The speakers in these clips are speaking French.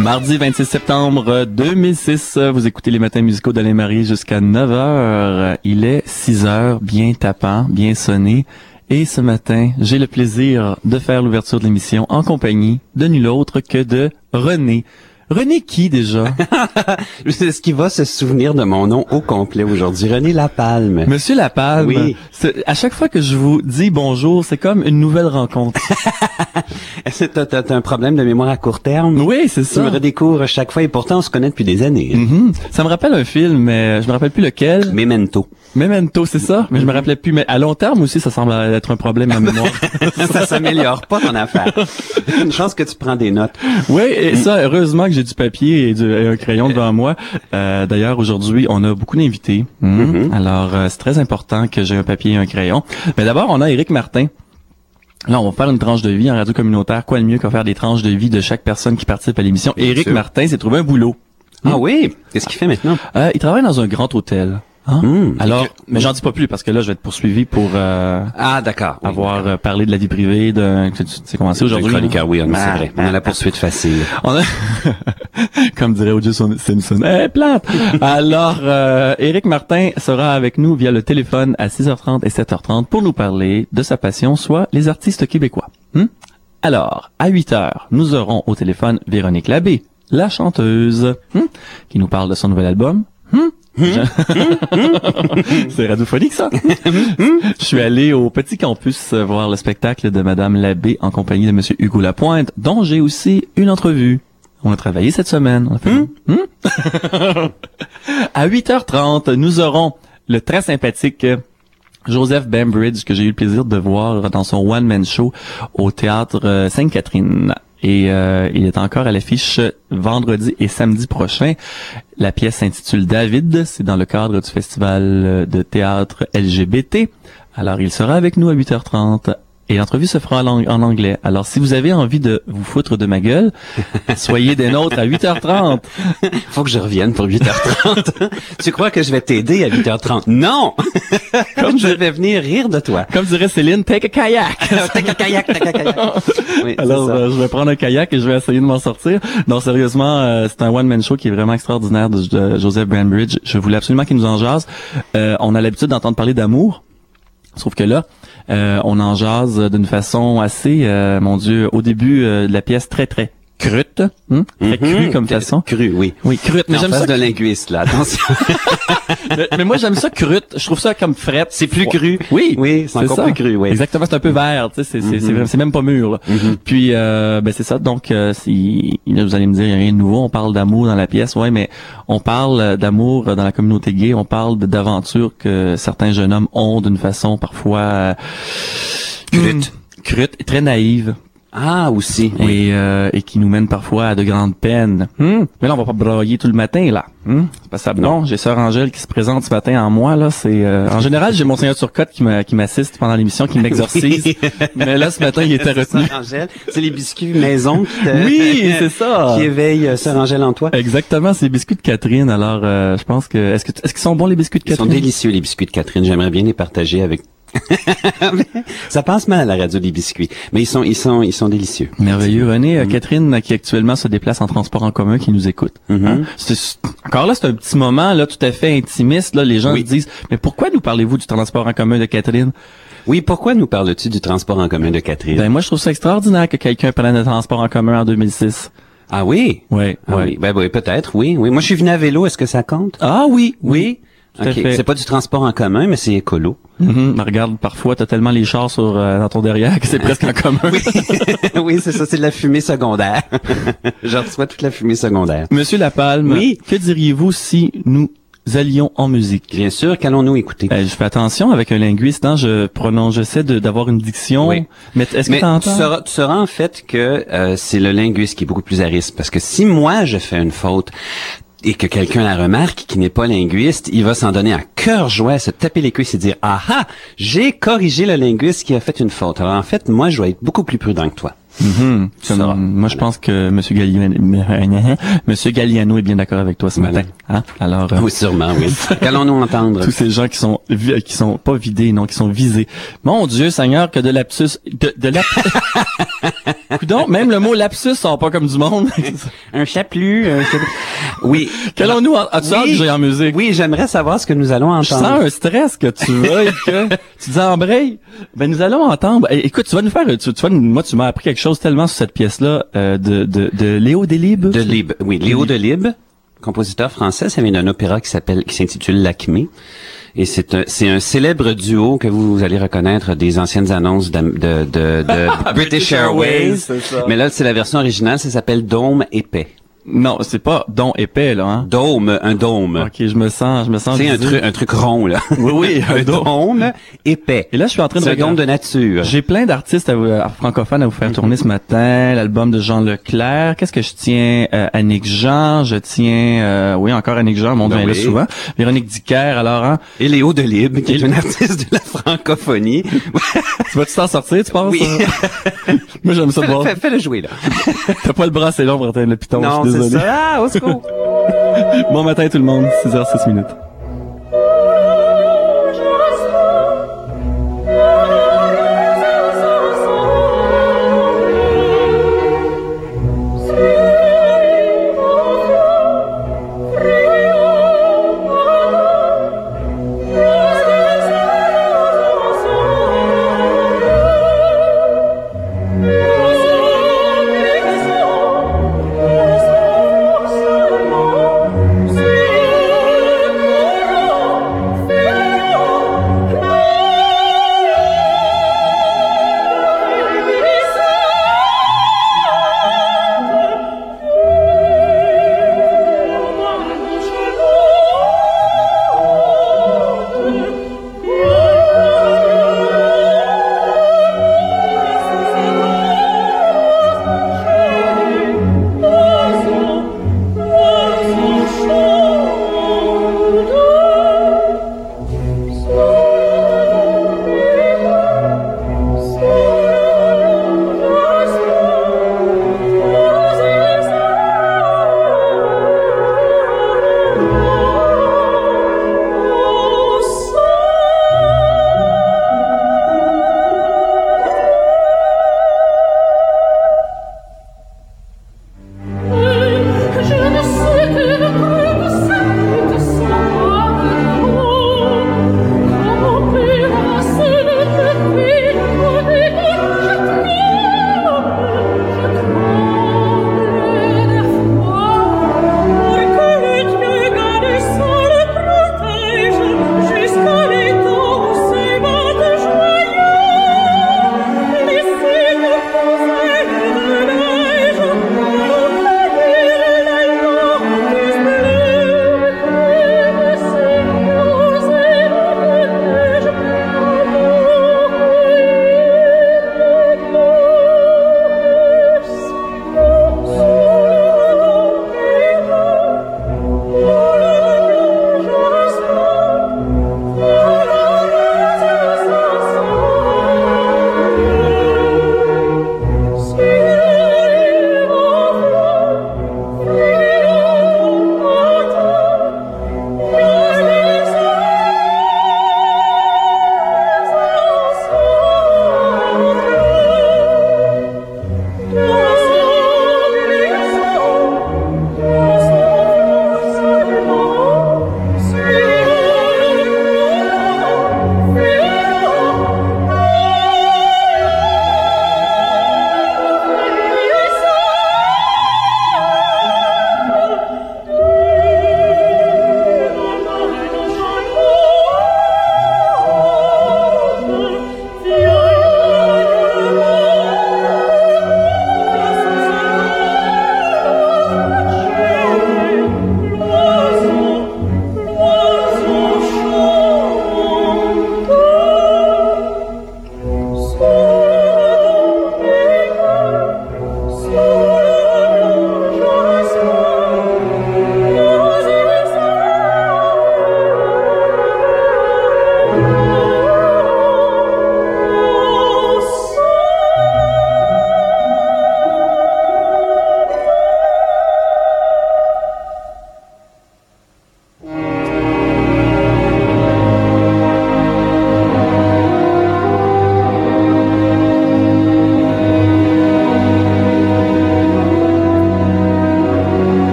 Mardi 26 septembre 2006, vous écoutez les matins musicaux d'Alain Marie jusqu'à 9h. Il est 6h, bien tapant, bien sonné. Et ce matin, j'ai le plaisir de faire l'ouverture de l'émission en compagnie de nul autre que de René. René qui déjà? Est-ce qu'il va se souvenir de mon nom au complet aujourd'hui? René Lapalme. Monsieur Lapalme. Oui. À chaque fois que je vous dis bonjour, c'est comme une nouvelle rencontre. T'as un problème de mémoire à court terme? Oui, c'est ça. Tu me redécouvres chaque fois et pourtant on se connaît depuis des années. Mm-hmm. Ça me rappelle un film, mais je me rappelle plus lequel. Memento, c'est ça? Mais je me rappelais plus. Mais à long terme aussi, ça semble être un problème en mémoire. Ça s'améliore pas ton affaire. Une chance que tu prends des notes. Oui, et ça, heureusement que j'ai du papier et un crayon devant moi. D'ailleurs, aujourd'hui, on a beaucoup d'invités. Alors, c'est très important que j'ai un papier et un crayon. Mais d'abord, on a Éric Martin. Là, on va faire une tranche de vie en radio communautaire. Quoi de mieux qu'à faire des tranches de vie de chaque personne qui participe à l'émission? Éric Martin s'est trouvé un boulot. Ah oui? Qu'est-ce qu'il fait maintenant? Il travaille dans un grand hôtel. Alors, mais j'en dis pas plus parce que là, je vais être poursuivi pour d'accord. avoir parlé de la vie privée. Tu sais comment c'est aujourd'hui. Oui, c'est vrai. On a la poursuite facile. Comme dirait O.J. Simpson. Plante! Alors, Éric Martin sera avec nous via le téléphone à 6h30 et 7h30 pour nous parler de sa passion, soit les artistes québécois. Alors, à 8h, nous aurons au téléphone Véronique Labbé, la chanteuse, qui nous parle de son nouvel album. C'est radiophonique, ça. Je suis allé au Petit Campus voir le spectacle de Madame Labbé en compagnie de Monsieur Hugo Lapointe, dont j'ai aussi une entrevue. On a travaillé cette semaine. On a fait À 8h30, nous aurons le très sympathique Joseph Bambridge, que j'ai eu le plaisir de voir dans son one-man show au théâtre Sainte-Catherine. Et il est encore à l'affiche vendredi et samedi prochain. La pièce s'intitule David. C'est dans le cadre du festival de théâtre LGBT. Alors, il sera avec nous à 8h30. Et l'entrevue se fera en anglais. Alors, si vous avez envie de vous foutre de ma gueule, soyez des nôtres à 8h30. Faut que je revienne pour 8h30. Tu crois que je vais t'aider à 8h30? Non! Comme je vais venir rire de toi. Comme dirait Céline, take a kayak. Take a kayak. Oui, alors, je vais prendre un kayak et je vais essayer de m'en sortir. Non, sérieusement, c'est un one-man show qui est vraiment extraordinaire de Joseph Bambridge. Je voulais absolument qu'il nous en jase. On a l'habitude d'entendre parler d'amour. Sauf que là, on en jase d'une façon assez, mon Dieu, au début de la pièce très crute, très crue comme façon. Crue, oui. Oui, crute. Mais j'aime ça. de linguiste, là, attention. mais moi, j'aime ça crute. Je trouve ça comme frette. C'est plus cru. Oui, c'est encore plus cru, oui. Exactement, c'est un peu vert, tu sais, c'est même pas mûr, là. Puis, c'est ça. Donc, vous allez me dire, il y a rien de nouveau. On parle d'amour dans la pièce, ouais, mais on parle d'amour dans la communauté gay. On parle d'aventures que certains jeunes hommes ont d'une façon parfois crute et très naïve. Ah, aussi. Oui. Et qui nous mène parfois à de grandes peines. Mais là, on va pas brailler tout le matin, là. C'est pas ça. Non, j'ai Sœur Angèle qui se présente ce matin en moi, là. C'est, en général, j'ai Monseigneur Turcotte qui m'assiste pendant l'émission, qui m'exorcise. Oui. Mais là, ce matin, il était retenu. Sœur Angèle, c'est les biscuits maison oui, c'est ça. Qui éveillent Sœur Angèle en toi. Exactement, c'est les biscuits de Catherine. Alors, je pense que, est-ce qu'ils sont bons, les biscuits de Catherine? Ils sont délicieux, les biscuits de Catherine. J'aimerais bien les partager avec ça passe mal à la radio des biscuits, mais ils sont délicieux. Merveilleux. René, Catherine qui actuellement se déplace en transport en commun, qui nous écoute. Encore là, c'est un petit moment là tout à fait intimiste. Là, les gens se disent, mais pourquoi nous parlez-vous du transport en commun de Catherine? Oui, pourquoi nous parles-tu du transport en commun de Catherine? Ben moi, je trouve ça extraordinaire que quelqu'un prenne le transport en commun en 2006. Ah oui? Oui. Oui. Ben oui, peut-être, oui. Moi, je suis venu à vélo, est-ce que ça compte? Ah oui. Okay. C'est pas du transport en commun, mais c'est écolo. Regarde, parfois, t'as tellement les chars dans ton derrière que c'est presque en commun. Oui, c'est ça, c'est de la fumée secondaire. Je reçois toute la fumée secondaire. Monsieur Lapalme, que diriez-vous si nous allions en musique? Bien sûr, qu'allons-nous écouter? Je fais attention avec un linguiste, j'essaie d'avoir une diction. Oui. Mais est-ce que t'entends? Tu sauras en fait que c'est le linguiste qui est beaucoup plus à risque. Parce que si moi, je fais une faute, et que quelqu'un la remarque, qui n'est pas linguiste, il va s'en donner à cœur joie, se taper les cuisses et dire « Ah ah, j'ai corrigé le linguiste qui a fait une faute. » Alors en fait, moi, je vais être beaucoup plus prudent que toi. Moi, je pense que Monsieur Galliano est bien d'accord avec toi ce matin. Hein? Alors, oui, sûrement, oui. Qu'allons-nous entendre? Tous ces gens qui sont pas vidés, non, qui sont visés. Mon Dieu, Seigneur, que de lapsus, Coudon, même le mot lapsus sort pas comme du monde. Un chapelu. Oui. Qu'allons-nous as-tu hâte que j'aille en musique? Oui, j'aimerais savoir ce que nous allons Je entendre. sens un stress que tu veuilles que tu dis embraye. Ben nous allons entendre. Écoute, tu vas nous faire moi tu m'as appris quelque chose tellement sur cette pièce-là de Léo Delibes. Delibes. Oui, Léo Delibes, compositeur français, ça vient d'un opéra qui s'intitule L'Acmé. Et c'est un célèbre duo que vous allez reconnaître des anciennes annonces de British Airways. Mais là, c'est la version originale, ça s'appelle Dôme épais. Non, c'est pas don épais, là, hein? Dôme, un dôme. Ok, je me sens. C'est un truc rond, là. Oui, un dôme épais. Et là, je suis en train de regarder. C'est un dôme de nature. J'ai plein d'artistes francophones à vous faire tourner ce matin. L'album de Jean Leclerc. Qu'est-ce que je tiens? Annick Jean. Je tiens, oui, encore Annick Jean. Mon Dieu, elle est là souvent. Véronique Dicker, alors, hein? Et Léo Delibes, qui est un artiste de la francophonie. Tu vas-tu t'en sortir, tu penses? Oui. Moi, j'aime ça de voir. Fais-le jouer, là. T'as pas le bras assez long pour atteindre le piton. Non, je suis désolé. c'est ça. Ah, au secours. Bon matin tout le monde, 6h06. See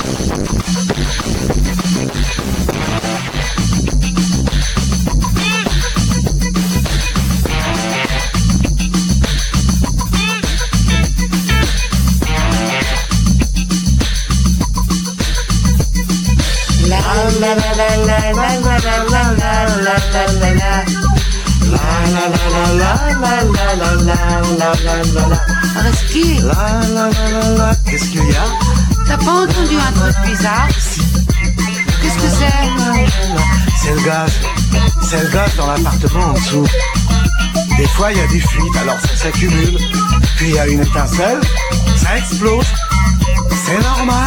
Reski, Qu'est-ce qu'il y a? t'as pas entendu un truc bizarre? Qu'est-ce que c'est? C'est le gaz. C'est le gaz dans l'appartement en dessous. Des fois, il y a des fuites, alors ça s'accumule. Puis il y a une étincelle, ça explose. C'est normal.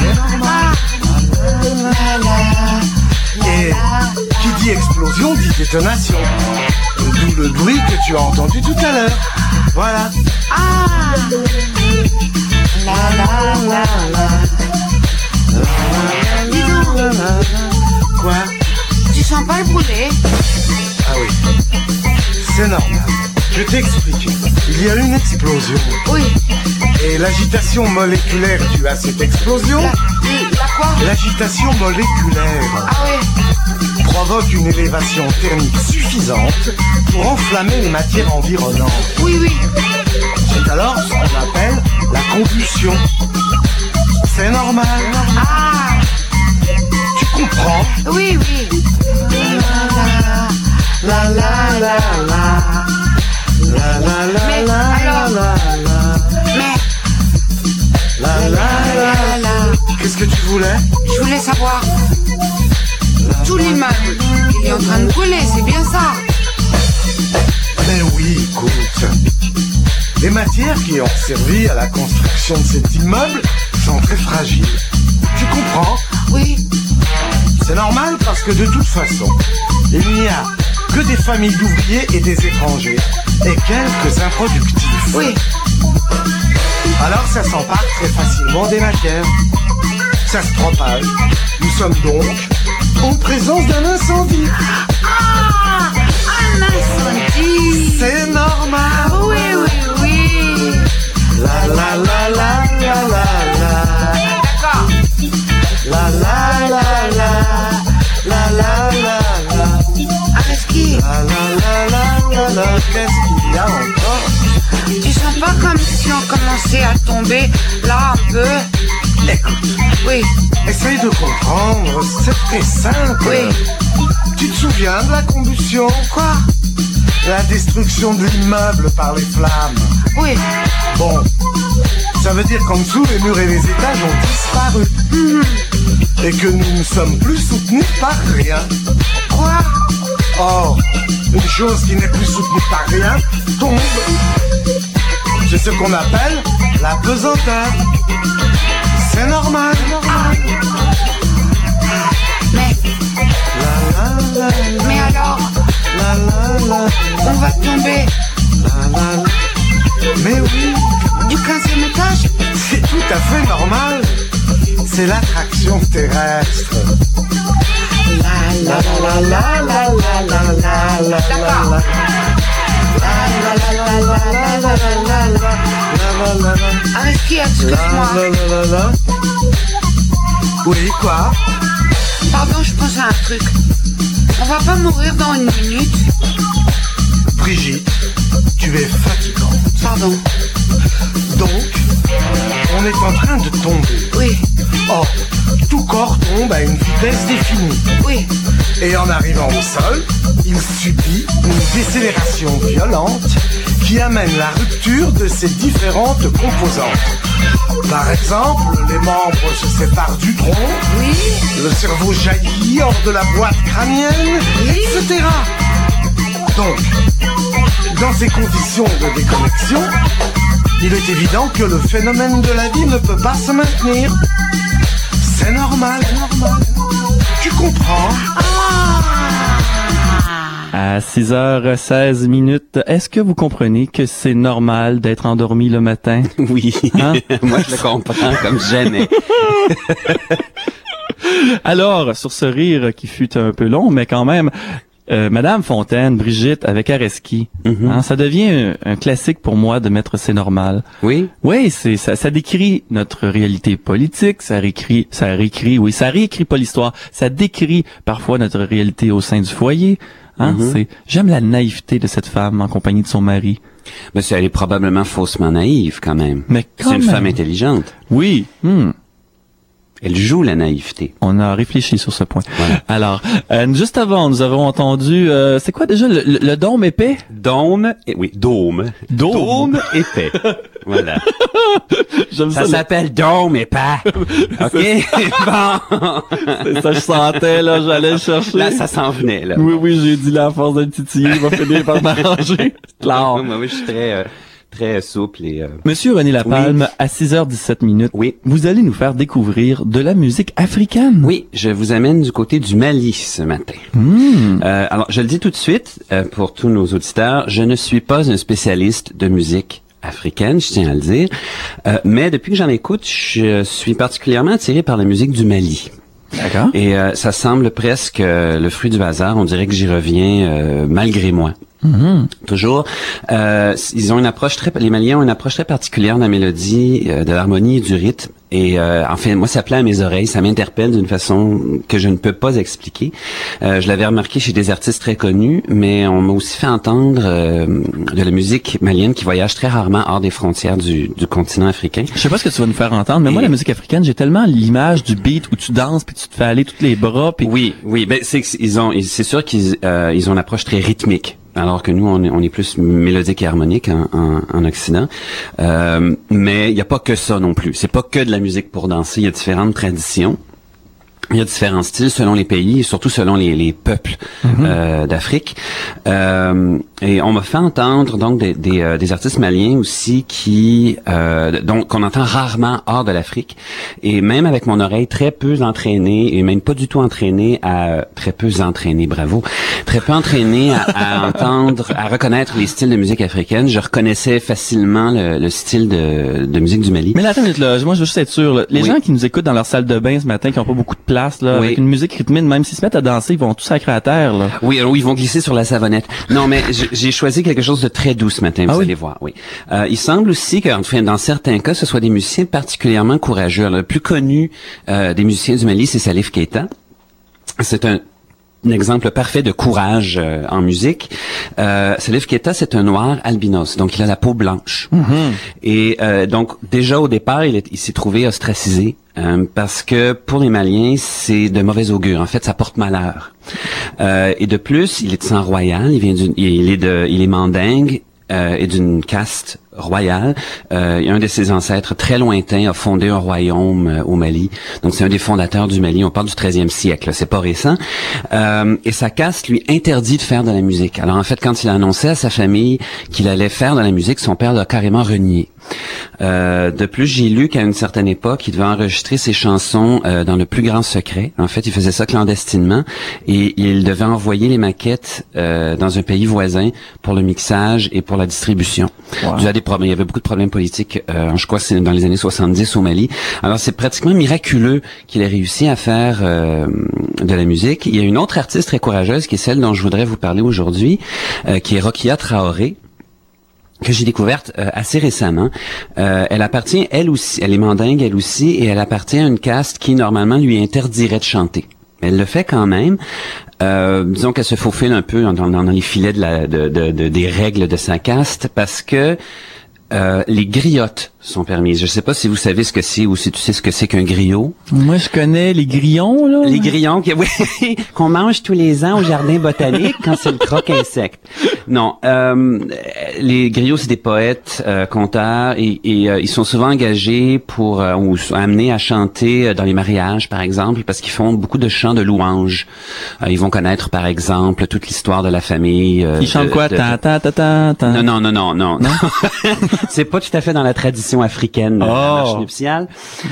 Et qui dit explosion dit détonation. D'où le bruit que tu as entendu tout à l'heure. Voilà. Ah, dis donc, Quoi? tu sens pas le brûler? Ah oui. C'est normal. Je t'explique. Il y a une explosion. Oui. Et l'agitation moléculaire due à cette explosion, La quoi? l'agitation moléculaire, Ah oui. provoque une élévation thermique suffisante pour enflammer les matières environnantes. Oui, oui. C'est alors ce qu'on appelle la combustion. C'est normal. Ah, Tu comprends? oui, oui. La la la la. La la la Mais la alors- la Mais, la la la. Qu'est-ce que tu voulais? je voulais savoir, tout l'immeuble, il est en train de brûler, c'est bien ça? Mais oui, écoute. Les matières qui ont servi à la construction de cet immeuble sont très fragiles. Tu comprends? Oui. C'est normal parce que de toute façon, il n'y a que des familles d'ouvriers et des étrangers, et quelques improductifs. Oui. Alors ça s'empare très facilement des matières. Ça se propage. Nous sommes donc en présence d'un incendie. Ah, un incendie. C'est normal. Oui, oui, oui. La la la la la la la. D'accord. La la la la. La la la la. Reski, La la la la la. Qu'est-ce qu'il y a encore? tu sens pas comme si on commençait à tomber, là, un peu? Écoute, Oui, essaye de comprendre, c'est très simple. oui. Tu te souviens de la combustion? Quoi? La destruction de l'immeuble par les flammes. Oui. Bon, ça veut dire qu'en dessous, les murs et les étages ont disparu. Et que nous ne sommes plus soutenus par rien. Quoi? Or, une chose qui n'est plus soutenue par rien tombe. C'est ce qu'on appelle la pesanteur. C'est normal. Mais, La la la mais alors, la la la on va tomber la la. Mais oui, du 15e étage? c'est tout à fait normal. C'est l'attraction terrestre. La la la la la la la la la la la. Reski, excuse-moi. Oui, quoi? Pardon, je pense à un truc. On va pas mourir dans une minute? Brigitte, tu es fatigante. Pardon. Donc, on est en train de tomber. Oui, Or, tout corps tombe à une vitesse définie. oui. Et en arrivant au sol, il subit une décélération violente qui amène la rupture de ses différentes composantes. Par exemple, les membres se séparent du tronc, Oui, le cerveau jaillit hors de la boîte crânienne, Oui. etc. Donc, dans ces conditions de déconnexion, il est évident que le phénomène de la vie ne peut pas se maintenir. C'est normal. Tu comprends? À 6h16 minutes, est-ce que vous comprenez que c'est normal d'être endormi le matin? Oui, Hein? moi je le comprends comme jamais. Alors, sur ce rire qui fut un peu long, mais quand même, Madame Fontaine, Brigitte avec Areski. Hein, ça devient un classique pour moi de mettre C'est normal. Oui. Oui, ça décrit notre réalité politique, ça réécrit pas l'histoire, ça décrit parfois notre réalité au sein du foyer. Hein, j'aime la naïveté de cette femme en compagnie de son mari. Mais elle est probablement faussement naïve quand même. Mais c'est une femme intelligente. Oui. Elle joue la naïveté. On a réfléchi sur ce point. Voilà. Alors, juste avant, nous avons entendu, c'est quoi déjà le dôme épais? Dôme épais. Voilà. Ça s'appelle dôme épais. OK? Bon. C'est ça, je sentais, là, j'allais le chercher. Là, ça s'en venait, là. Oui, j'ai dit là, à force d'un titiller, il va finir par m'arranger. Claire. Moi, je suis très souple et... Monsieur René Lapalme, à 6h17 minutes, oui. Vous allez nous faire découvrir de la musique africaine. Oui, je vous amène du côté du Mali ce matin. Alors, je le dis tout de suite, pour tous nos auditeurs, je ne suis pas un spécialiste de musique africaine, je tiens à le dire, mais depuis que j'en écoute, je suis particulièrement attiré par la musique du Mali. D'accord. Et ça semble presque le fruit du hasard, on dirait que j'y reviens malgré moi. Toujours. Ils ont une approche les Maliens ont une approche très particulière de la mélodie, de l'harmonie et du rythme. Et enfin, moi, ça plaît à mes oreilles, ça m'interpelle d'une façon que je ne peux pas expliquer. Je l'avais remarqué chez des artistes très connus, mais on m'a aussi fait entendre de la musique malienne qui voyage très rarement hors des frontières du continent africain. Je sais pas ce que tu vas nous faire entendre, mais moi, la musique africaine, j'ai tellement l'image du beat où tu danses puis tu te fais aller tous les bras. Puis... Oui, ben c'est sûr qu'ils ont une approche très rythmique. Alors que nous, on est plus mélodique et harmonique en Occident. Mais il n'y a pas que ça non plus. C'est pas que de la musique pour danser. Il y a différentes traditions. Il y a différents styles selon les pays et surtout selon les peuples d'Afrique. Et on m'a fait entendre donc des artistes maliens aussi donc qu'on entend rarement hors de l'Afrique. Et même avec mon oreille très peu entraînée et même pas du tout entraînée très peu entraînée à entendre, à reconnaître les styles de musique africaine, je reconnaissais facilement le style de musique du Mali. Mais là, attends une minute, là, moi je veux juste être sûr, là, les gens qui nous écoutent dans leur salle de bain ce matin, qui n'ont pas beaucoup de place, là, avec une musique rythmée, même s'ils se mettent à danser, ils vont tout sacrer à terre, là. Oui, alors ils vont glisser sur la savonnette. Non, mais j'ai choisi quelque chose de très doux ce matin, vous allez voir, oui. Il semble aussi que, enfin, dans certains cas, ce soit des musiciens particulièrement courageux. Alors, le plus connu des musiciens du Mali, c'est Salif Keita. C'est un exemple parfait de courage en musique. Salif Keita, c'est un noir albinos, donc il a la peau blanche. Et donc déjà au départ, il s'est trouvé ostracisé parce que pour les Maliens, c'est de mauvais augure. En fait, ça porte malheur. Et de plus, il est de sang royal. Il est mandingue et d'une caste royale. Un de ses ancêtres très lointains a fondé un royaume au Mali. Donc c'est un des fondateurs du Mali. On parle du 13e siècle. C'est pas récent. Et sa caste lui interdit de faire de la musique. Alors en fait, quand il a annoncé à sa famille qu'il allait faire de la musique, son père l'a carrément renié. De plus, j'ai lu qu'à une certaine époque, il devait enregistrer ses chansons dans le plus grand secret. En fait, il faisait ça clandestinement et il devait envoyer les maquettes dans un pays voisin pour le mixage et pour la distribution. Wow. Il y avait beaucoup de problèmes politiques, je crois que c'est dans les années 70 au Mali. Alors, c'est pratiquement miraculeux qu'il ait réussi à faire de la musique. Il y a une autre artiste très courageuse qui est celle dont je voudrais vous parler aujourd'hui, qui est Rokia Traoré, que j'ai découverte assez récemment. Elle appartient, elle aussi, elle est mandingue elle aussi, et elle appartient à une caste qui normalement lui interdirait de chanter. Elle le fait quand même. Disons qu'elle se faufile un peu dans les filets des règles de sa caste parce que les griottes sont permises. Je sais pas si vous savez ce que c'est ou si tu sais ce que c'est qu'un griot. Moi, je connais les grillons, là. Les grillons, qu'on mange tous les ans au jardin botanique quand c'est le croque-insecte. Non, les griots, c'est des poètes, conteurs, et ils sont souvent engagés pour ou amenés à chanter dans les mariages, par exemple, parce qu'ils font beaucoup de chants de louanges. Ils vont connaître, par exemple, toute l'histoire de la famille. Ils chantent quoi? Non. C'est pas tout à fait dans la tradition africaine de la marche nuptiale.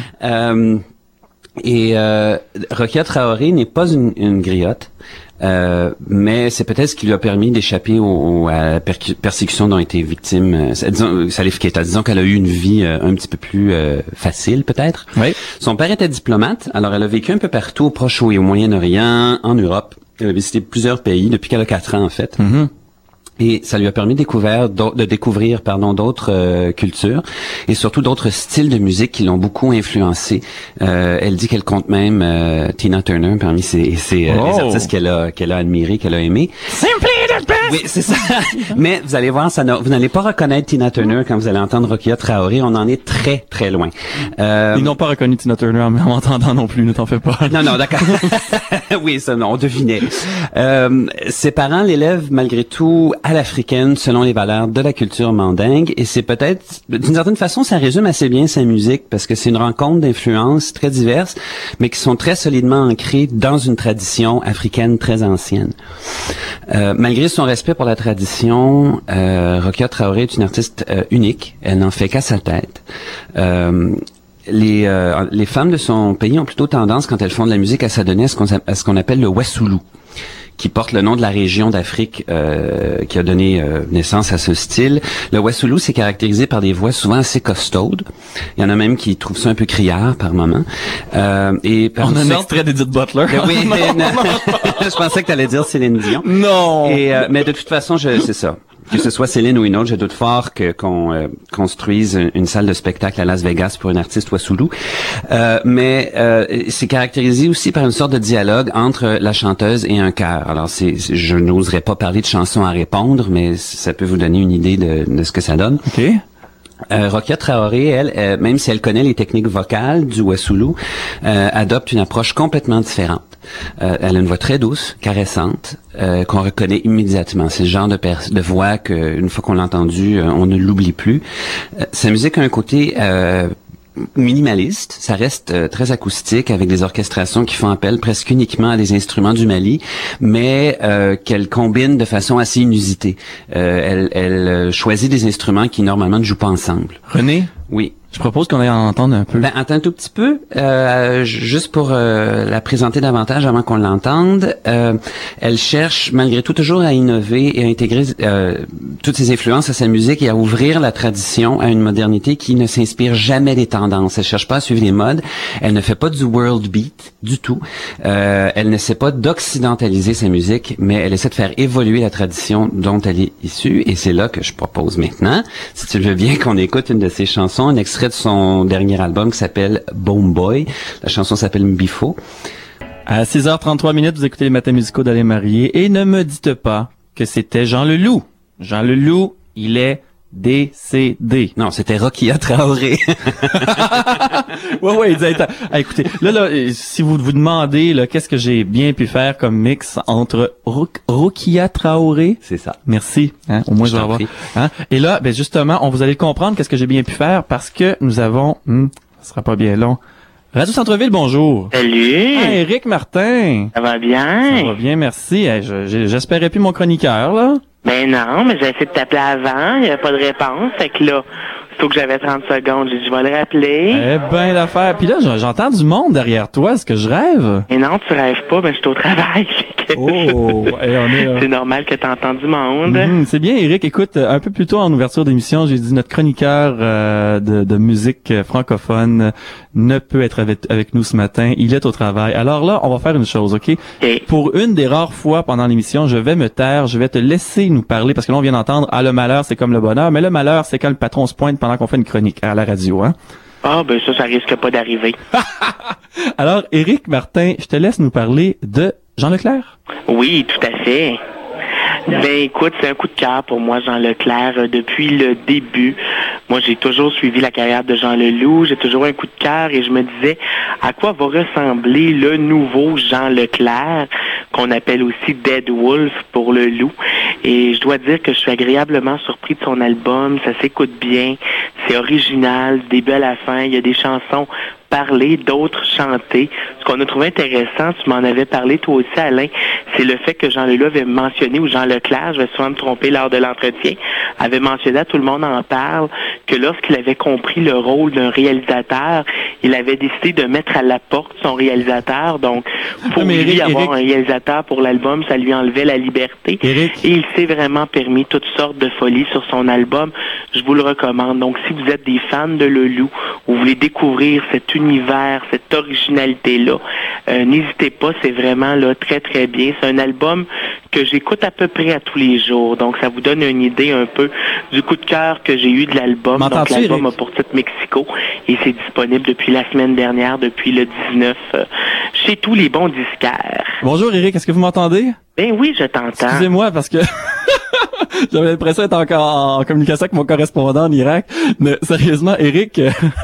Rokia Traoré n'est pas une griotte, mais c'est peut-être ce qui lui a permis d'échapper à la persécution dont a été victime Salif Keita. Disons qu'elle a eu une vie un petit peu plus facile, peut-être. Oui. Son père était diplomate, alors elle a vécu un peu partout au Proche et au Moyen-Orient, en Europe. Elle a visité plusieurs pays depuis qu'elle a 4 ans, en fait. Mhm. Et ça lui a permis de découvrir d'autres cultures et surtout d'autres styles de musique qui l'ont beaucoup influencé. Elle dit qu'elle compte même Tina Turner parmi les artistes qu'elle a admirés, qu'elle a aimés. Simply the best! Oui, c'est ça. Mais vous allez voir, vous n'allez pas reconnaître Tina Turner quand vous allez entendre Rokia Traoré. On en est très, très loin. Ils n'ont pas reconnu Tina Turner en m'entendant non plus, ne t'en fais pas. Non, d'accord. Oui, ça, on devinait. Ses parents l'élèvent malgré tout à l'africaine selon les valeurs de la culture mandingue et c'est peut-être, d'une certaine façon, ça résume assez bien sa musique parce que c'est une rencontre d'influences très diverses mais qui sont très solidement ancrées dans une tradition africaine très ancienne. Malgré son respect pour la tradition, Rokia Traoré est une artiste unique. Elle n'en fait qu'à sa tête. Les femmes de son pays ont plutôt tendance, quand elles font de la musique, à s'adonner à ce qu'on appelle le wassoulou, qui porte le nom de la région d'Afrique qui a donné naissance à ce style. Le wassoulou, c'est caractérisé par des voix souvent assez costaudes. Il y en a même qui trouvent ça un peu criard par moment. Et par On a un extrait d'Edith Butler. Oui, je pensais que tu allais dire Céline Dion. Non! Mais de toute façon, c'est ça. Que ce soit Céline ou une autre, je doute fort qu'on construise une salle de spectacle à Las Vegas pour une artiste wassoulou. Mais c'est caractérisé aussi par une sorte de dialogue entre la chanteuse et un chœur. Alors, je n'oserais pas parler de chansons à répondre, mais ça peut vous donner une idée de ce que ça donne. OK. Rokia Traoré, elle, même si elle connaît les techniques vocales du wassoulou, adopte une approche complètement différente. Elle a une voix très douce, caressante, qu'on reconnaît immédiatement. C'est le genre de voix que, une fois qu'on l'a entendue, on ne l'oublie plus. Sa musique a un côté minimaliste, ça reste très acoustique avec des orchestrations qui font appel presque uniquement à des instruments du Mali, mais qu'elle combine de façon assez inusitée. Elle choisit des instruments qui normalement ne jouent pas ensemble. René? Oui. Je propose qu'on aille en entendre un peu. Attends un tout petit peu, juste pour la présenter davantage avant qu'on l'entende. Elle cherche malgré tout toujours à innover et à intégrer toutes ses influences à sa musique et à ouvrir la tradition à une modernité qui ne s'inspire jamais des tendances. Elle cherche pas à suivre les modes. Elle ne fait pas du world beat du tout. Elle n'essaie pas d'occidentaliser sa musique, mais elle essaie de faire évoluer la tradition dont elle est issue. Et c'est là que je propose maintenant, si tu le veux bien, qu'on écoute une de ses chansons, un extrait de son dernier album qui s'appelle Boom Boy. La chanson s'appelle Mbifo. À 6h33, vous écoutez les matins musicaux d'Alain Marié et ne me dites pas que c'était Jean Leloup. Jean Leloup, il est décédé. Non, c'était Rokia Traoré. ouais, écoutez, là, si vous vous demandez, là, qu'est-ce que j'ai bien pu faire comme mix entre Rokia Traoré. C'est ça. Merci, hein, au moins je vais avoir. Hein? Et là, ben, justement, vous allez comprendre qu'est-ce que j'ai bien pu faire parce que nous avons, ça sera pas bien long. Radio Centre-Ville, bonjour. Salut. Ah, Éric Martin. Ça va bien? Ça va bien, merci. Hey, j'espérais plus mon chroniqueur, là. Ben non, mais j'ai essayé de t'appeler avant, il n'y avait pas de réponse, fait que là, surtout que j'avais 30 secondes, j'ai dit, je vais le rappeler. Eh ben, l'affaire. Puis là, j'entends du monde derrière toi, est-ce que je rêve? Mais non, tu rêves pas, ben je suis au travail. Oh, et on est là. C'est normal que t'entends du monde. C'est bien, Éric. Écoute, un peu plus tôt en ouverture d'émission, j'ai dit notre chroniqueur de musique francophone ne peut être avec nous ce matin. Il est au travail. Alors là, on va faire une chose, OK? Pour une des rares fois pendant l'émission, je vais me taire, je vais te laisser nous parler, parce que là, on vient d'entendre, le malheur, c'est comme le bonheur, mais le malheur, c'est quand le patron se pointe pendant qu'on fait une chronique à la radio, hein? Ah, ben ça risque pas d'arriver. Alors, Éric Martin, je te laisse nous parler de Jean Leclerc. Oui, tout à fait. Ben écoute, c'est un coup de cœur pour moi, Jean Leclerc, depuis le début. Moi, j'ai toujours suivi la carrière de Jean Leloup, j'ai toujours un coup de cœur et je me disais à quoi va ressembler le nouveau Jean Leclerc, qu'on appelle aussi Dead Wolf pour le loup. Et je dois dire que je suis agréablement surpris de son album, ça s'écoute bien, c'est original, du début à la fin, il y a des chansons parler, d'autres chanter. Ce qu'on a trouvé intéressant, tu m'en avais parlé toi aussi, Alain, c'est le fait que Jean Leloup avait mentionné, ou Jean Leclerc, je vais souvent me tromper lors de l'entretien, avait mentionné, à tout le monde en parle, que lorsqu'il avait compris le rôle d'un réalisateur, il avait décidé de mettre à la porte son réalisateur. Donc, pour lui, avoir un réalisateur pour l'album, ça lui enlevait la liberté. Et il s'est vraiment permis toutes sortes de folies sur son album. Je vous le recommande. Donc, si vous êtes des fans de Leloup, ou vous voulez découvrir cet univers, cette originalité-là, là. N'hésitez pas, c'est vraiment là très très bien. C'est un album que j'écoute à peu près à tous les jours, donc ça vous donne une idée un peu du coup de cœur que j'ai eu de l'album. Donc l'album a pour titre Mexico et c'est disponible depuis la semaine dernière, depuis le 19, chez tous les bons disquaires. Bonjour Éric, est-ce que vous m'entendez? Ben oui, je t'entends. Excusez-moi parce que j'avais l'impression d'être encore en communication avec mon correspondant en Irak. Mais sérieusement, Éric,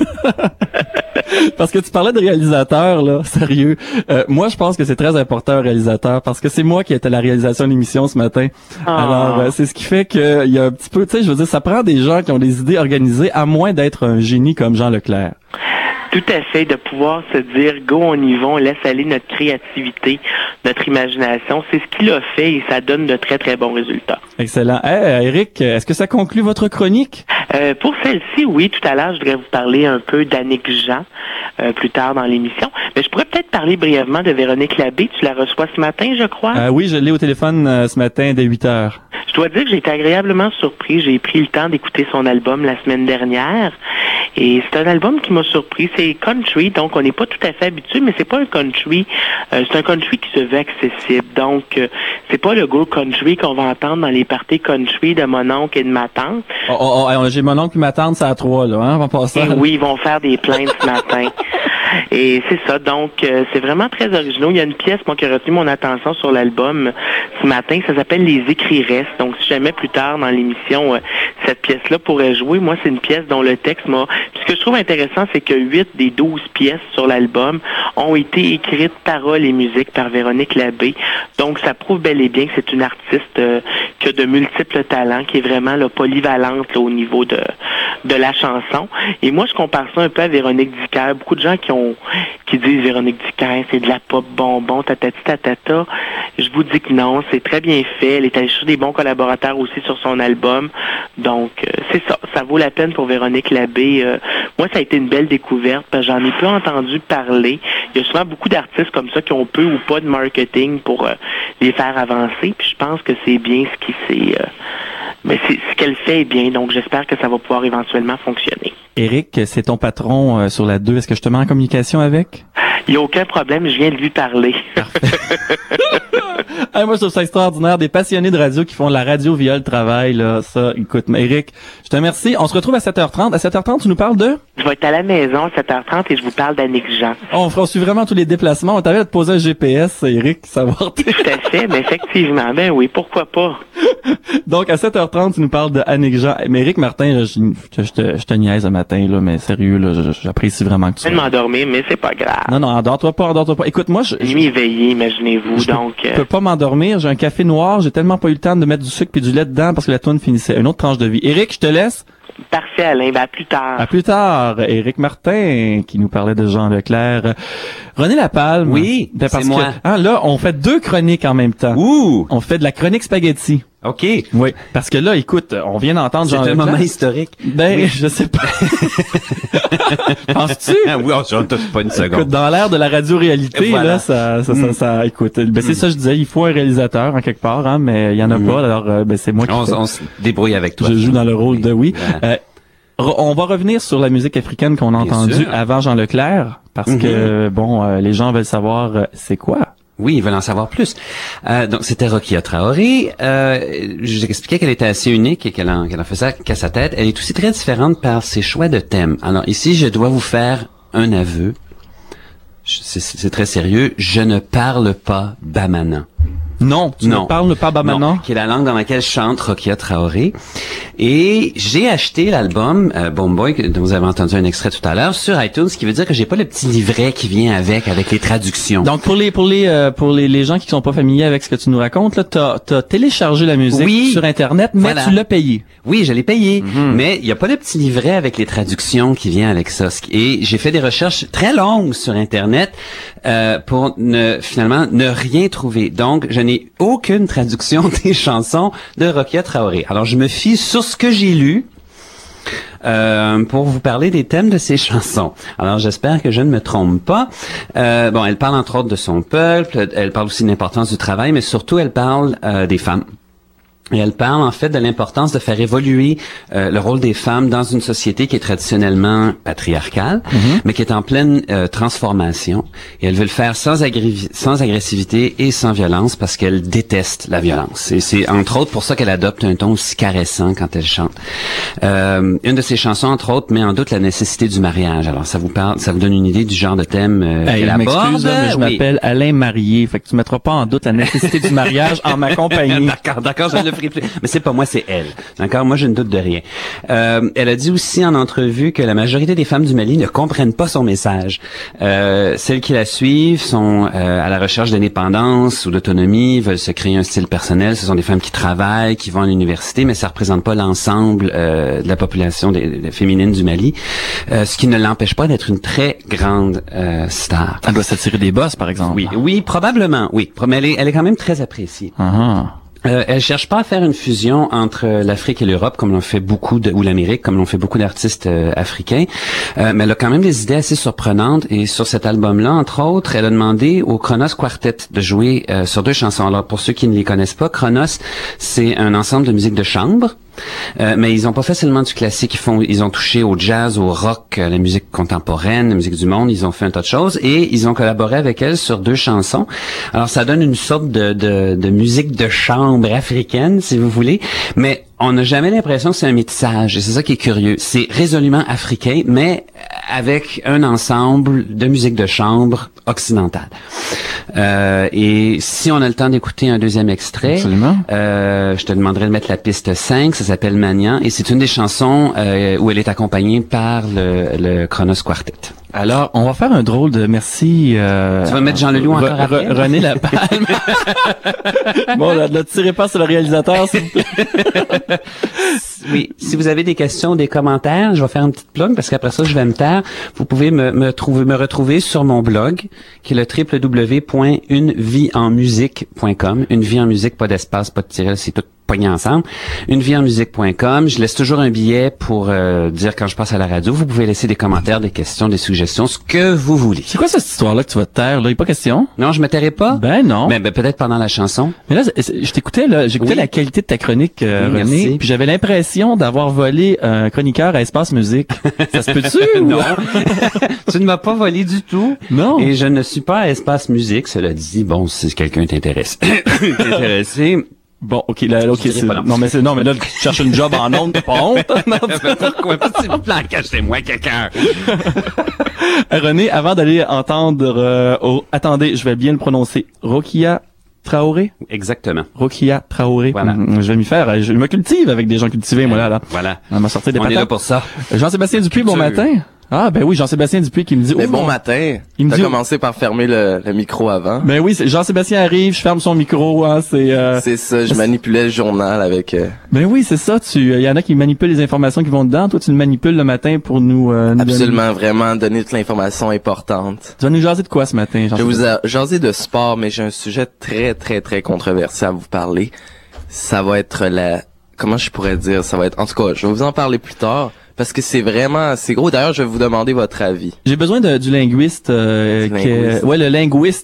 parce que tu parlais de réalisateur, là, sérieux. Moi, je pense que c'est très important un réalisateur parce que c'est moi qui étais à la réalisation de l'émission ce matin. Alors, c'est ce qui fait qu'il y a un petit peu, tu sais, je veux dire, ça prend des gens qui ont des idées organisées à moins d'être un génie comme Jean Leclerc. Tout à fait, de pouvoir se dire « Go, on y va, on laisse aller notre créativité, notre imagination ». C'est ce qu'il a fait et ça donne de très, très bons résultats. Excellent. Éric, est-ce que ça conclut votre chronique? Pour celle-ci, oui. Tout à l'heure, je voudrais vous parler un peu d'Annick Jean plus tard dans l'émission. Mais je pourrais peut-être parler brièvement de Véronique Labbé. Tu la reçois ce matin, je crois? Oui, je l'ai au téléphone ce matin dès 8 heures. Je dois dire que j'ai été agréablement surpris. J'ai pris le temps d'écouter son album la semaine dernière. Et c'est un album qui m'a surpris. C'est country, donc on n'est pas tout à fait habitué, mais c'est pas un country. C'est un country qui se veut accessible. Donc, c'est pas le gros country qu'on va entendre dans les parties country de mon oncle et de ma tante. J'ai mon oncle et ma tante, c'est à 3, là, hein, on va passer. Et oui, ils vont faire des plaintes ce matin. Et c'est ça, donc c'est vraiment très original. Il y a une pièce, moi, qui a retenu mon attention sur l'album ce matin, ça s'appelle Les écrits restent. Donc, si jamais plus tard dans l'émission, cette pièce-là pourrait jouer, moi, c'est une pièce dont le texte m'a... Puis ce que je trouve intéressant, c'est que 8 des 12 pièces sur l'album ont été écrites paroles et musique par Véronique Labbé. Donc, ça prouve bel et bien que c'est une artiste qui a de multiples talents, qui est vraiment là, polyvalente là, au niveau de la chanson. Et moi, je compare ça un peu à Véronique Dicker. Beaucoup de gens qui disent Véronique Dicker, c'est de la pop bonbon, tatati tatata. Je vous dis que non, c'est très bien fait. Elle est allée chercher des bons collaborateurs aussi sur son album. Donc, c'est ça. Ça vaut la peine pour Véronique Labbé. Moi, ça a été une belle découverte parce que j'en ai peu entendu parler. Il y a souvent beaucoup d'artistes comme ça qui ont peu ou pas de marketing pour les faire avancer. Puis je pense que c'est bien ce qui s'est... mais ce qu'elle fait est bien, donc j'espère que ça va pouvoir éventuellement fonctionner. Éric, c'est ton patron sur la 2. Est-ce que je te mets en communication avec? Il n'y a aucun problème, je viens de lui parler. Moi, je trouve ça extraordinaire. Des passionnés de radio qui font de la radio via le travail, là. Ça, écoute, Éric, je te remercie. On se retrouve à 7h30. À 7h30, tu nous parles de? Je vais être à la maison à 7h30 et je vous parle d'Annick Jean. On suit vraiment tous les déplacements. On t'avait à te poser un GPS, Éric, savoir. Tout à fait, mais effectivement, ben oui, pourquoi pas. Donc, à 7h30, tu nous parles de Annick Jean. Mais Éric Martin, là, je te niaise un matin, là, mais sérieux, là, j'apprécie vraiment que tu... Je vais m'endormir, mais c'est pas grave. Non, endors-toi pas. Écoute, moi, nuit éveillée, imaginez-vous, donc... Je peux pas m'endormir, j'ai un café noir, j'ai tellement pas eu le temps de mettre du sucre puis du lait dedans parce que la toune finissait. Une autre tranche de vie. Éric, je te laisse. Parfait, Alain. Ben, à plus tard. À plus tard. Éric Martin, qui nous parlait de Jean Leclerc. René Lapalme. Oui, c'est moi. Là, on fait 2 chroniques en même temps. Ouh! On fait de la chronique spaghetti. OK. Oui, parce que là, écoute, on vient d'entendre Jean Leclerc. C'est un moment historique. Ben, oui. Je sais pas. Penses-tu? Oui, j'en doute pas une seconde. Écoute, dans l'ère de la radio-réalité, voilà. là, ça, écoute, ben, c'est ça, je disais, il faut un réalisateur, en quelque part, hein, mais il y en a pas, alors, ben, c'est moi qui on se débrouille avec toi. Je joue dans le rôle de oui. On va revenir sur la musique africaine qu'on a entendue avant Jean Leclerc, parce que, bon, les gens veulent savoir c'est quoi. Oui, ils veulent en savoir plus. Donc, c'était Rokia Traoré. Je vous expliquais qu'elle était assez unique et qu'elle en faisait qu'à sa tête. Elle est aussi très différente par ses choix de thèmes. Alors, ici, je dois vous faire un aveu. C'est très sérieux. Je ne parle pas bamana. Non, tu ne parles pas bamana. Qui est la langue dans laquelle chante Rokia Traoré. Et j'ai acheté l'album Bomboy, dont vous avez entendu un extrait tout à l'heure, sur iTunes, ce qui veut dire que j'ai pas le petit livret qui vient avec les traductions. Donc pour les gens qui sont pas familiers avec ce que tu nous racontes, là, t'as téléchargé la musique sur Internet, mais tu l'as payé. Oui, je l'ai payé, mais il y a pas le petit livret avec les traductions qui vient avec ça. Et j'ai fait des recherches très longues sur Internet pour finalement ne rien trouver. Donc je n'ai aucune traduction des chansons de Rokia Traoré. Alors je me fie sur ce que j'ai lu pour vous parler des thèmes de ces chansons. Alors j'espère que je ne me trompe pas. Bon, elle parle entre autres de son peuple, elle parle aussi de l'importance du travail, mais surtout elle parle des femmes. Et elle parle en fait de l'importance de faire évoluer le rôle des femmes dans une société qui est traditionnellement patriarcale, mais qui est en pleine transformation. Et elle veut le faire sans agressivité et sans violence parce qu'elle déteste la violence. Et c'est entre autres pour ça qu'elle adopte un ton aussi caressant quand elle chante. Une de ses chansons, entre autres, met en doute la nécessité du mariage. Alors ça vous donne une idée du genre de thème qu'elle aborde. Mais je m'appelle Alain Marié, fait que tu mettras pas en doute la nécessité du mariage en ma compagnie. D'accord, je le ferai plus. Mais c'est pas moi, c'est elle. D'accord? Moi, je ne doute de rien. Elle a dit aussi en entrevue que la majorité des femmes du Mali ne comprennent pas son message. Celles qui la suivent sont à la recherche d'indépendance ou d'autonomie, veulent se créer un style personnel. Ce sont des femmes qui travaillent, qui vont à l'université, mais ça représente pas l'ensemble de la population féminine du Mali. Ce qui ne l'empêche pas d'être une très grande star. Elle doit s'attirer des boss, par exemple. Oui, probablement, oui. Mais elle est quand même très appréciée. Elle cherche pas à faire une fusion entre l'Afrique et l'Europe comme l'ont fait ou l'Amérique comme l'ont fait beaucoup d'artistes africains, mais elle a quand même des idées assez surprenantes et sur cet album-là, entre autres, elle a demandé au Kronos Quartet de jouer sur 2 chansons. Alors pour ceux qui ne les connaissent pas, Kronos, c'est un ensemble de musique de chambre. Mais ils ont pas fait seulement du classique, ils ont touché au jazz, au rock, la musique contemporaine, la musique du monde, ils ont fait un tas de choses et ils ont collaboré avec elle sur 2 chansons. Alors ça donne une sorte de musique de chambre africaine, si vous voulez, mais on n'a jamais l'impression que c'est un métissage, et c'est ça qui est curieux. C'est résolument africain, mais avec un ensemble de musique de chambre occidentale. Et si on a le temps d'écouter un deuxième extrait, je te demanderai de mettre la piste 5, ça s'appelle Magnan, et c'est une des chansons où elle est accompagnée par le Kronos Quartet. Alors, on va faire un drôle de merci. Tu vas mettre Jean Leloup encore après? René Lapalme. Bon, ne tirez pas sur le réalisateur, s'il vous plaît. Oui, si vous avez des questions, des commentaires, je vais faire une petite plug parce qu'après ça, je vais me taire. Vous pouvez me retrouver sur mon blog, qui est le www.uneviesenmusique.com. Une vie en musique, pas d'espace, pas de tiret, c'est tout pogné ensemble. Uneviesenmusique.com. Je laisse toujours un billet pour dire quand je passe à la radio. Vous pouvez laisser des commentaires, des questions, des suggestions, ce que vous voulez. C'est quoi cette histoire-là que tu vas te taire, là? Il n'y a pas question? Non, je me tairai pas. Ben non. Ben peut-être pendant la chanson. Mais là, je t'écoutais, là, j'écoutais la qualité de ta chronique, René, puis j'avais l'impression d'avoir volé un chroniqueur à Espace Musique. Ça se peut-tu? Non. Tu ne m'as pas volé du tout. Non. Et je ne suis pas à Espace Musique, cela dit. Bon, si quelqu'un t'intéresse. intéressé. Bon, ok, là, ok, non, mais là, tu cherches une job en ondes, t'as pas honte? Pourquoi pas, s'il vous plaît, cachez-moi quelqu'un. René, avant d'aller entendre, attendez, je vais bien le prononcer. Rokia Traoré? Exactement. Rokia Traoré. Voilà. Je vais m'y faire. Je me cultive avec des gens cultivés, moi, là. Voilà. On m'a sorti des patates. On est là pour ça. Jean-Sébastien Dupuis, bon matin. Ah, ben oui, Jean-Sébastien Dupuis qui me dit... Mais bon matin. Il me T'as dit... commencé par fermer le micro avant. Ben oui, Jean-Sébastien arrive, je ferme son micro, hein, c'est ça, je manipulais le journal avec... Ben oui, c'est ça, il y en a qui manipulent les informations qui vont dedans, toi tu le manipules le matin pour nous Absolument, donner... vraiment, donner toute l'information importante. Tu vas nous jaser de quoi ce matin, Jean-Sébastien? Je vais vous jaser de sport, mais j'ai un sujet très, très, très controversé à vous parler. Ça va être comment je pourrais dire? Ça va être... En tout cas, je vais vous en parler plus tard. Parce que c'est vraiment assez gros. D'ailleurs, je vais vous demander votre avis. J'ai besoin du linguiste. Ouais, le linguiste.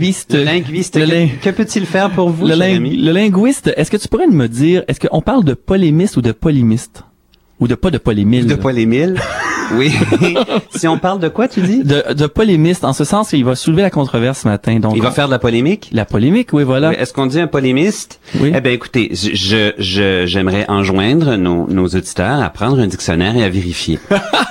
Que peut-il faire pour vous, le linguiste. Est-ce que tu pourrais me dire, est-ce qu'on parle de polémiste ou de polémiste? Ou de pas de polémile? De polémile? Oui. Si on parle de quoi, tu dis? De polémiste, en ce sens qu'il va soulever la controverse ce matin. Donc, il va faire de la polémique? La polémique, oui, voilà. Oui. Est-ce qu'on dit un polémiste? Oui. Eh ben, écoutez, j'aimerais enjoindre nos auditeurs à prendre un dictionnaire et à vérifier.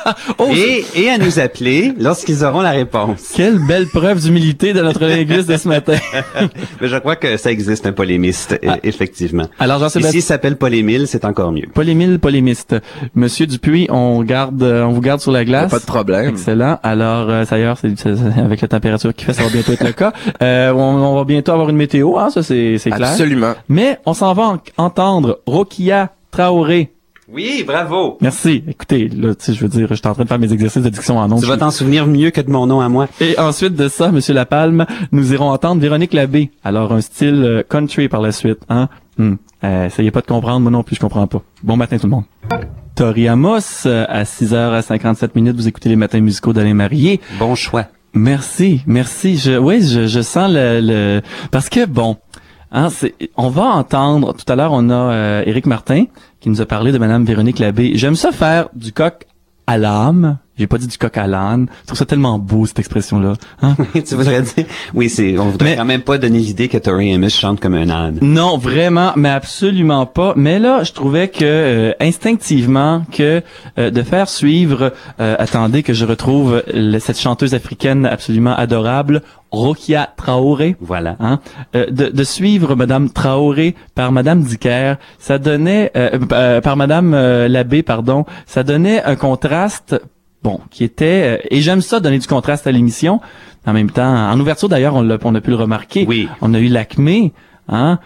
et à nous appeler lorsqu'ils auront la réponse. Quelle belle preuve d'humilité de notre linguiste de ce matin. Mais je crois que ça existe, un polémiste, effectivement. Alors, Jean-Sébastien. Et s'il s'appelle polémile, c'est encore mieux. Polémiste. Monsieur Dupuis, on vous garde sur la glace. Pas de problème. Excellent. Alors, d'ailleurs, c'est avec la température qui fait, ça va bientôt être le cas. On va bientôt avoir une météo, hein, ça c'est clair. Absolument. Mais on s'en va entendre Rokia Traoré. Oui, bravo. Merci. Écoutez, là, tu sais, je veux dire, je suis en train de faire mes exercices de diction en ondes. Tu vas t'en souvenir mieux que de mon nom à moi. Et ensuite de ça, Monsieur Lapalme, nous irons entendre Véronique Labbé. Alors, un style country par la suite, hein. Essayez pas de comprendre, moi non plus, je comprends pas. Bon matin tout le monde. Tori Amos, à 6h57, vous écoutez les matins musicaux d'Alain Marié. Bon choix. Merci. Je sens le parce que bon, Hein, on va entendre, tout à l'heure, on a Éric Martin qui nous a parlé de Madame Véronique Labbé. J'aime ça faire du coq à l'âme. J'ai pas dit du coq à l'âne. Je trouve ça tellement beau, cette expression-là. Hein? Tu voudrais dire? Oui, on voudrait quand même pas donner l'idée que Tori Amos chante comme un âne. Non, vraiment, mais absolument pas. Mais là, je trouvais que, instinctivement, que de faire suivre, attendez que je retrouve cette chanteuse africaine absolument adorable, Rokia Traoré. Voilà. Hein? De suivre Madame Traoré par Madame Dicker, ça donnait, par Madame Labbé, pardon, ça donnait un contraste qui était et j'aime ça donner du contraste à l'émission. En même temps, en ouverture d'ailleurs, on a pu le remarquer. Oui. On a eu l'Acmé, hein,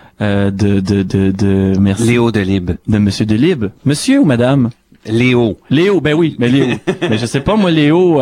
merci. Léo Delibes. De Monsieur Delibes. Monsieur ou Madame? Léo, ben oui, mais Léo. Mais je sais pas, moi, Léo,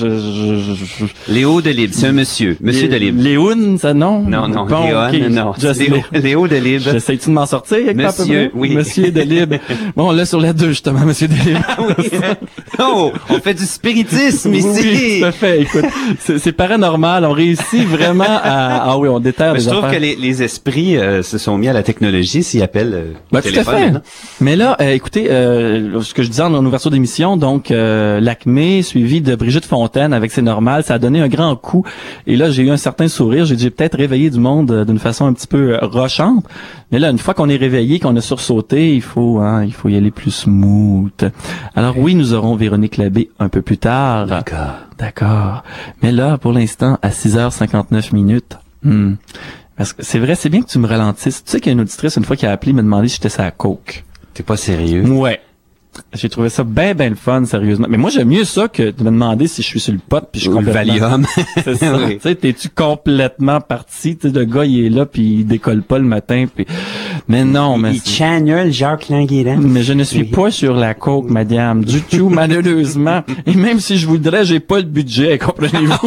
Léo Delibes, c'est un monsieur Delibes. Léoun, ça, non? Non, bon, Léon, okay. non. Léo Delibes. J'essaie-tu de m'en sortir avec Monsieur, oui. Monsieur Delibes. Bon, là, sur la 2, justement, Monsieur Delibes. Oui. Oh, on fait du spiritisme ici. Oui, tout à fait. Écoute, c'est paranormal. On réussit vraiment à, on déterre les affaires. Je trouve que les esprits, se sont mis à la technologie s'ils appellent, tout à fait. Maintenant. Mais là, écoutez, ce que je disais en ouverture d'émission, donc l'Acmé suivi de Brigitte Fontaine avec C'est normal, ça a donné un grand coup. Et là, j'ai eu un certain sourire. J'ai peut-être réveillé du monde d'une façon un petit peu rochante. Mais là, une fois qu'on est réveillé, qu'on a sursauté, il faut y aller plus smooth. Alors oui, nous aurons Véronique Labbé un peu plus tard. D'accord. Mais là, pour l'instant, à 6h59 minutes. Parce que c'est vrai, c'est bien que tu me ralentisses. Tu sais qu'il y a une auditrice, une fois qui a appelé, m'a demandé si j'étais sur la coke. T'es pas sérieux? Ouais. J'ai trouvé ça ben le fun, sérieusement. Mais moi, j'aime mieux ça que de me demander si je suis sur le pot puis je suis complètement... le Valium. C'est ça. Oui. Tu sais, t'es-tu complètement parti? Tu sais, le gars, il est là puis il décolle pas le matin puis... Mais non, mais... Il channel Jacques Languéran. Mais je ne suis pas sur la coke, madame. Du tout, malheureusement. Et même si je voudrais, j'ai pas le budget, comprenez-vous?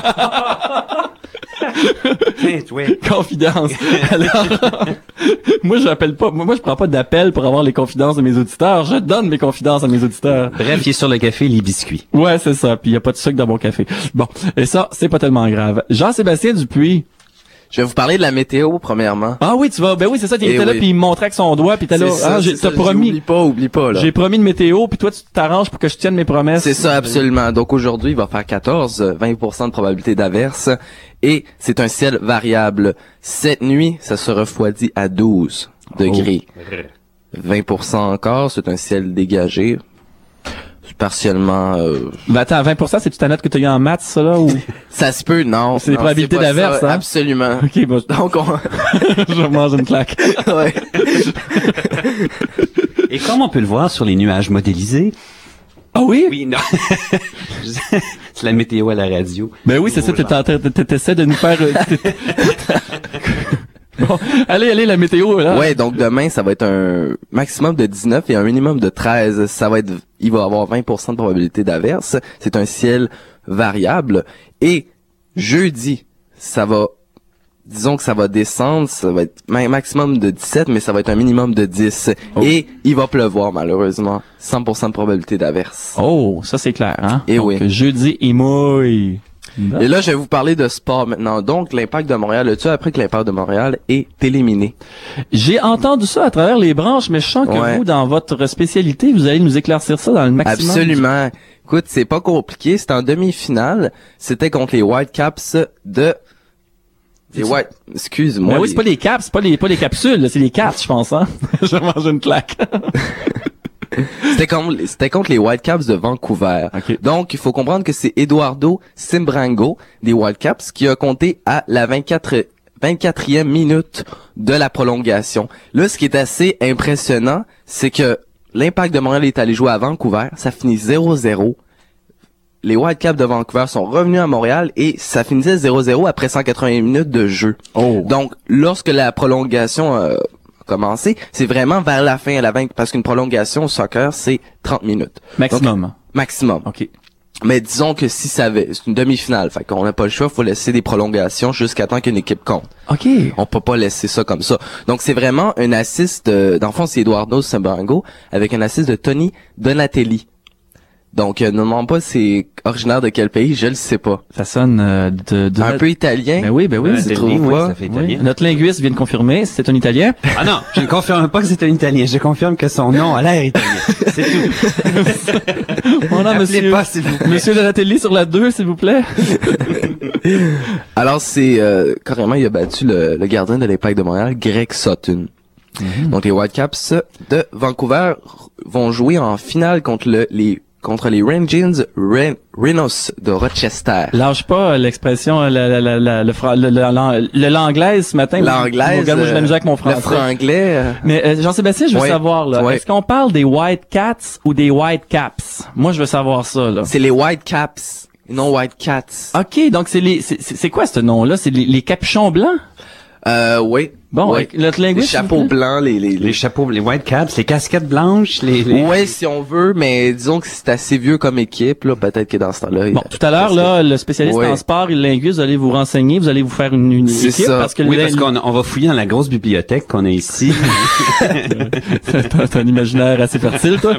Confidence. Alors, moi, je prends pas d'appel pour avoir les confidences de mes auditeurs. Je donne mes confidences à mes auditeurs. Bref, il est sur le café, les biscuits. Ouais, c'est ça. Puis il y a pas de sucre dans mon café. Bon. Et ça, c'est pas tellement grave. Jean-Sébastien Dupuis. Je vais vous parler de la météo, premièrement. Ah oui, ben oui, c'est ça, tu étais là, puis il me montrait avec son doigt, puis t'es là, t'as promis. Oublie pas, là. J'ai promis de météo, puis toi, tu t'arranges pour que je tienne mes promesses. C'est ça, absolument. Donc aujourd'hui, il va faire 20% de probabilité d'averse, et c'est un ciel variable. Cette nuit, ça se refroidit à 12 degrés. 20% encore, c'est un ciel dégagé. Partiellement Ben attends, 20%, c'est-tu ta note que tu as eu en maths, ça, là, ou? Ça se peut, non. C'est des probabilités d'averse, hein? Absolument. OK, bon. Donc, je mange une claque. Ouais. Et comme on peut le voir sur les nuages modélisés... Ah oui? Oui, non. C'est la météo à la radio. Ben oui, c'est ça, t'essaies de nous faire... Bon, allez, la météo, là. Ouais, donc demain, ça va être un maximum de 19 et un minimum de 13. Il va avoir 20% de probabilité d'averse. C'est un ciel variable. Et jeudi, disons que ça va descendre, ça va être maximum de 17, mais ça va être un minimum de 10. Oh. Et il va pleuvoir, malheureusement. 100% de probabilité d'averse. Oh, ça c'est clair, hein? Et donc, oui. Jeudi, il mouille. Et là, je vais vous parler de sport maintenant. Donc, l'Impact de Montréal, as-tu appris que l'Impact de Montréal est éliminé? J'ai entendu ça à travers les branches, mais je sens que vous, dans votre spécialité, vous allez nous éclaircir ça dans le maximum. Absolument. Écoute, c'est pas compliqué. C'était en demi-finale. C'était contre les Whitecaps de... Excuse-moi. Ben oui, c'est pas les caps, c'est pas les capsules, c'est les cats, je pense, hein. Je mange une claque. C'était contre les Whitecaps de Vancouver. Okay. Donc, il faut comprendre que c'est Eduardo Simbrango des Whitecaps qui a compté à la 24e minute de la prolongation. Là, ce qui est assez impressionnant, c'est que l'Impact de Montréal est allé jouer à Vancouver. Ça finit 0-0. Les Whitecaps de Vancouver sont revenus à Montréal et ça finissait 0-0 après 180 minutes de jeu. Oh. Donc, lorsque la prolongation commencer, c'est vraiment vers la fin, parce qu'une prolongation au soccer, c'est 30 minutes. Maximum. Donc, maximum. OK. Mais disons que si c'est une demi-finale, fait qu'on n'a pas le choix, faut laisser des prolongations jusqu'à temps qu'une équipe compte. OK. On peut pas laisser ça comme ça. Donc c'est vraiment un assist dans le fond, c'est Eduardo Simbrango avec un assist de Tony Donatelli. Donc, ne demande pas c'est originaire de quel pays, je le sais pas. Ça sonne de Un peu italien. Ben oui, Tu Italie, trouves oui, pas? ça fait italien. Oui. Notre linguiste vient de confirmer, c'est un Italien. Ah non, je ne confirme pas que c'est un Italien. Je confirme que son nom a l'air italien. C'est tout. On a Appelez monsieur, pas, s'il vous plaît. monsieur Donatelli sur la 2, s'il vous plaît. Alors, c'est carrément, il a battu le gardien de l'Impact de Montréal, Greg Sutton. Donc, les Whitecaps de Vancouver vont jouer en finale contre les Rangers Rhinos de Rochester. Lâche pas l'expression, le l'anglaise ce matin. L'anglaise, Regarde, moi, je m'amuse avec mon français. le franglais. Mais Jean-Sébastien, je veux Ouais. savoir, là, Ouais. est-ce qu'on parle des White Cats ou des White Caps? Moi, je veux savoir ça, là. C'est les Whitecaps, et non Whitecats. OK, donc c'est quoi ce nom-là? C'est les capuchons blancs? Oui. Bon, Oui. notre Les linguiste. chapeaux blancs, Les chapeaux, les white caps, les casquettes blanches, les... Ouais, si on veut, mais disons que c'est assez vieux comme équipe, là. Peut-être que dans ce temps-là. Bon, tout à l'heure, là, le spécialiste Ouais. en sport et le linguiste, vous allez vous renseigner, vous allez vous faire une C'est équipe ça. parce que Oui, parce qu'on va fouiller dans la grosse bibliothèque qu'on a ici. t'as un imaginaire assez fertile, toi.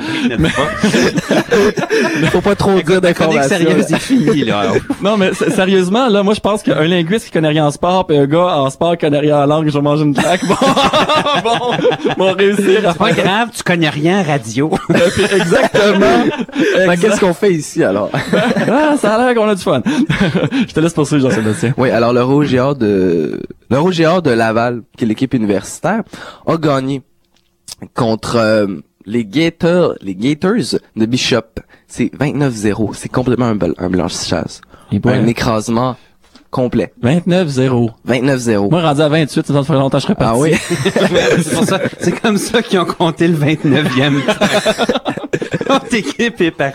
faut pas trop dire La chronique d'informations. sérieuse est finie, là. Non, mais sérieusement, là, moi, je pense qu'un linguiste qui connaît rien en sport pis un gars en sport qui connaît rien en langue, je vais manger une claque. Bon, réussir à C'est pas grave, tu connais rien à radio. Exactement. Ben, qu'est-ce qu'on fait ici, alors? Ah, ça a l'air qu'on a du fun. Je te laisse poursuivre, Jean-Sébastien. Oui, alors le Rouge et Or de Laval, qui est l'équipe universitaire, a gagné contre les Gators de Bishop. C'est 29-0. C'est complètement un blanchissage. Et Un écrasement complet. 29-0. 29-0. Moi, rendu à 28, ça fait longtemps que je serais parti. Ah oui? C'est pour ça, c'est comme ça qu'ils ont compté le 29e. Notre équipe est partie.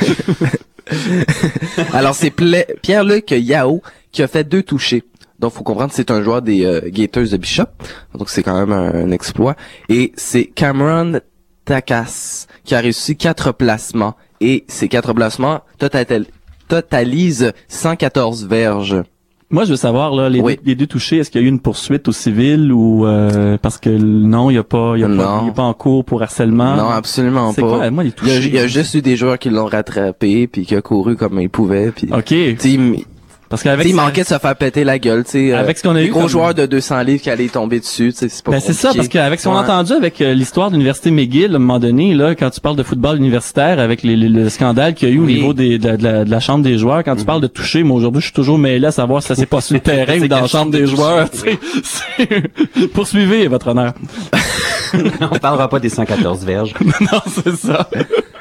Alors, c'est Pierre-Luc Yao qui a fait 2 touchés. Donc, faut comprendre que c'est un joueur des Gators de Bishop. Donc, c'est quand même un exploit. Et c'est Cameron Takas qui a réussi 4 placements. Et ces 4 placements totalisent 114 verges. Moi, je veux savoir, là, Oui. les deux touchés, est-ce qu'il y a eu une poursuite au civil ou, parce que non, il y a pas en cours pour harcèlement? Non, absolument C'est pas. quoi, moi, les touchés? Il y a juste eu des joueurs qui l'ont rattrapé puis qui a couru comme ils pouvaient puis OK. Parce Tu qu'avec sais, il manquait de se faire péter la gueule, tu sais. Avec ce qu'on a les eu gros comme- joueurs de 200 livres qui allaient tomber dessus, tu sais, c'est pas Ben c'est ça, compliqué. parce qu'avec ce qu'on a Ouais. entendu avec l'histoire de l'université McGill, à un moment donné, là, quand tu parles de football universitaire, avec le scandale qu'il y a eu au Oui. niveau de la chambre des joueurs, quand tu parles de toucher, moi aujourd'hui, je suis toujours mêlé à savoir si ça s'est passé sur le terrain ou dans la chambre des joueurs. Tu sais. Poursuivez, votre honneur. On parlera pas des 114 verges. Non, c'est ça.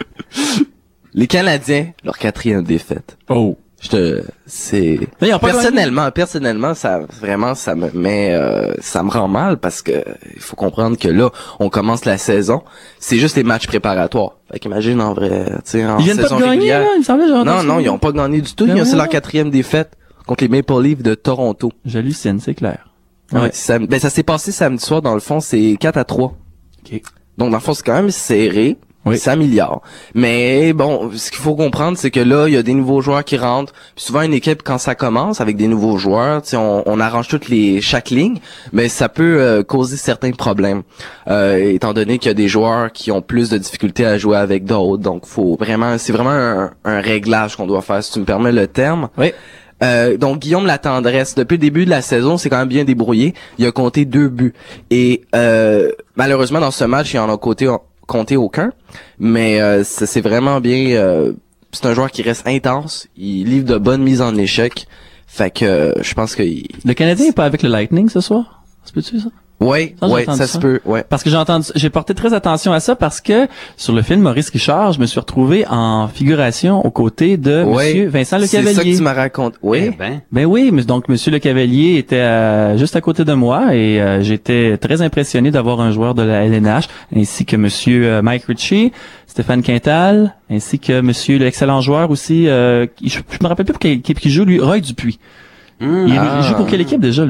Les Canadiens, leur 4e défaite. Oh. C'est Mais ils ont pas personnellement, ça vraiment ça me met, ça me rend mal parce que il faut comprendre que là, on commence la saison, c'est juste les matchs préparatoires. Fait qu'imagine en vrai, tu sais, en Ils viennent saison pas de gagner, régulière. là, il me semblait, genre. Non, ils ont pas gagné du tout. Ben C'est ouais. leur 4e défaite contre les Maple Leafs de Toronto. J'hallucine, c'est clair. Ouais. Ça s'est passé samedi soir, dans le fond, c'est 4-3. OK. Donc, dans le fond, c'est quand même serré. Oui. Ça améliore. Mais bon, ce qu'il faut comprendre, c'est que là, il y a des nouveaux joueurs qui rentrent. Puis souvent, une équipe, quand ça commence avec des nouveaux joueurs, tu sais, on arrange chaque ligne, mais ça peut causer certains problèmes. Étant donné qu'il y a des joueurs qui ont plus de difficultés à jouer avec d'autres. Donc, c'est vraiment un réglage qu'on doit faire, si tu me permets le terme. Oui. Donc Guillaume Latendresse, depuis le début de la saison, c'est quand même bien débrouillé. Il a compté 2 buts. Et malheureusement, dans ce match, il en a compté aucun. Mais ça c'est vraiment bien. C'est un joueur qui reste intense. Il livre de bonnes mises en échec. Fait que je pense que Le Canadien est pas avec le Lightning ce soir? Ça peut-tu, ça? ouais, Ça, j'ai entendu ça ça. se peut. Ouais. Parce que j'ai porté très attention à ça parce que sur le film Maurice Richard, je me suis retrouvé en figuration aux côtés de Ouais. Monsieur Vincent C'est ça que Lecavalier. tu m'as raconté. Oui. Eh ben. Ben oui, mais donc Monsieur Lecavalier était juste à côté de moi et j'étais très impressionné d'avoir un joueur de la LNH ainsi que Monsieur Mike Ritchie, Stéphane Quintal, ainsi que Monsieur l'excellent joueur aussi. Je me rappelle plus pour quelle équipe qui joue lui, Roy Dupuis. Il joue pour quelle équipe déjà lui?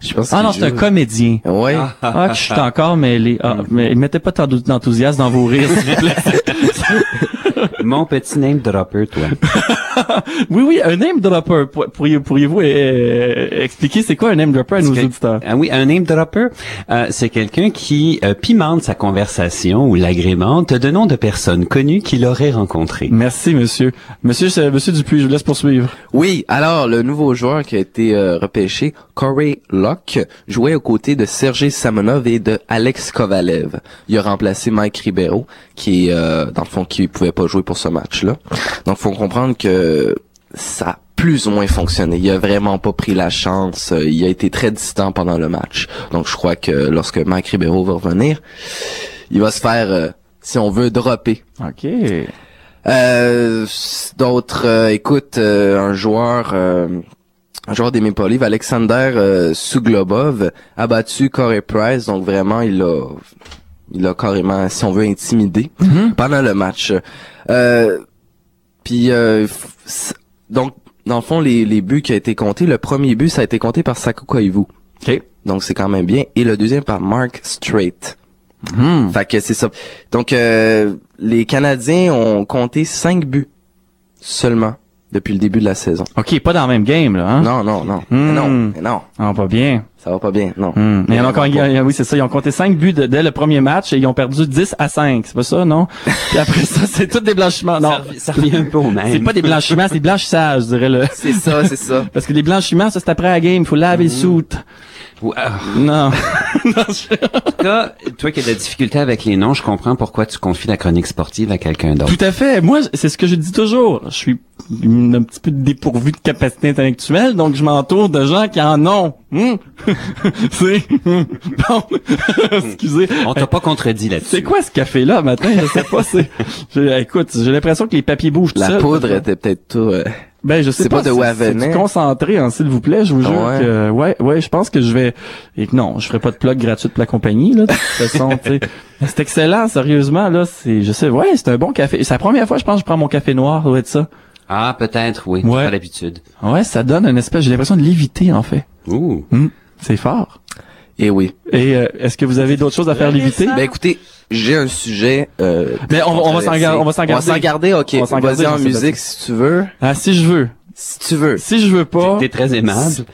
Je pense Ah qu'il non, c'est un joue. comédien. Ouais. Ah, je suis encore mêlé. Ah, mais mettez pas tant d'enthousiasme dans vos rires, s'il vous plaît. Mon petit name dropper, toi. Oui, un name dropper. Pourriez-vous expliquer c'est quoi un name dropper à nos auditeurs? Ah oui, un name dropper, c'est quelqu'un qui pimente sa conversation ou l'agrémente de noms de personnes connues qu'il aurait rencontrées. Merci, monsieur. Monsieur Dupuis, je vous laisse poursuivre. Oui, alors, le nouveau joueur qui a été repêché, Corey Locke, jouait aux côtés de Sergei Samonov et de Alex Kovalev. Il a remplacé Mike Ribeiro, qui est, dans le fond, qui pouvait pas jouer pour ce match-là. Donc, faut comprendre que ça a plus ou moins fonctionné. Il a vraiment pas pris la chance. Il a été très distant pendant le match. Donc, je crois que lorsque Mike Ribeiro va revenir, il va se faire, si on veut, dropper. OK. D'autres, écoute, un joueur des Maple Leafs, Alexander Suglobov, a battu Corey Price, donc vraiment il a carrément, si on veut, intimidé pendant le match. Donc dans le fond, les buts qui a été comptés, le premier but ça a été compté par Saku Koivu. OK. Donc c'est quand même bien, et le deuxième par Mark Strait. Fait que c'est ça. Donc les Canadiens ont compté 5 buts seulement depuis le début de la saison. OK, pas dans le même game, là, hein? Non. Mais non. Ah, pas bien. Ça va pas bien, non. Mais oui, c'est ça. Ils ont compté 5 buts dès le premier match et ils ont perdu 10-5. C'est pas ça, non? Puis après ça, c'est tout des blanchiments. Non. Ça revient un peu au même. C'est pas des blanchiments, c'est des blanchissages, je dirais le. C'est ça. Parce que les blanchiments, ça, c'est après la game. Il faut laver le soute. Non. En tout cas, toi qui as de la difficulté avec les noms, je comprends pourquoi tu confies la chronique sportive à quelqu'un d'autre. Tout à fait. Moi, c'est ce que je dis toujours. Je suis un petit peu dépourvu de capacité intellectuelle, donc je m'entoure de gens qui en ont. C'est bon. Excusez. On t'a pas contredit là-dessus. C'est quoi ce café-là matin? Je sais pas. Écoute, j'ai l'impression que les papiers bougent tout La seuls. poudre était peut-être tout... Ben, je sais C'est pas de où elle c'est venait. du concentré, hein, s'il vous plaît, je vous jure Ouais. que, ouais, je pense que je vais, et que non, je ferai pas de plug gratuit pour la compagnie, là, de toute façon, tu sais. C'est excellent, sérieusement, là, c'est un bon café. C'est la première fois, je pense, que je prends mon café noir, ça doit être ça. Ah, peut-être, oui. Ouais. Pas l'habitude. Ouais, ça donne une espèce, j'ai l'impression de léviter, en fait. Ouh. C'est fort. Et oui. Et, est-ce que vous avez d'autres choses à faire léviter? Ben écoutez, j'ai un sujet... Mais on va s'en garder. On va s'en garder, ok. On va s'en garder, Vas-y en Jean-Sébastien. musique si tu veux. Ah, si je veux. Si tu veux. Si je veux pas. T'es très aimable.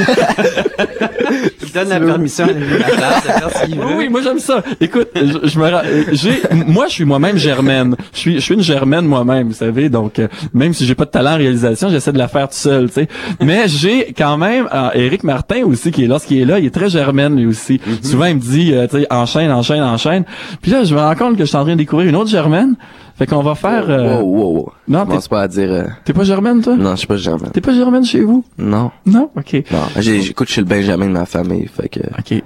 Il donne la permission à l'animateur de faire ce qu'il veut. Oui, moi j'aime ça. Écoute, moi je suis moi-même germaine. Je suis une germaine moi-même, vous savez. Donc même si j'ai pas de talent en réalisation, j'essaie de la faire tout seul, tu sais. Mais j'ai quand même Éric Martin aussi qui est lorsqu'il est là, il est très germaine lui aussi. Souvent il me dit tu sais enchaîne. Puis là je me rends compte que je suis en train de découvrir une autre germaine. Fait qu'on va faire Wow. Non, Commence pas à dire... t'es pas germaine toi? Non, je suis pas germain. T'es pas germaine chez vous? Non. Non, OK. Non, j'écoute chez le Benjamin de ma famille, fait que... OK.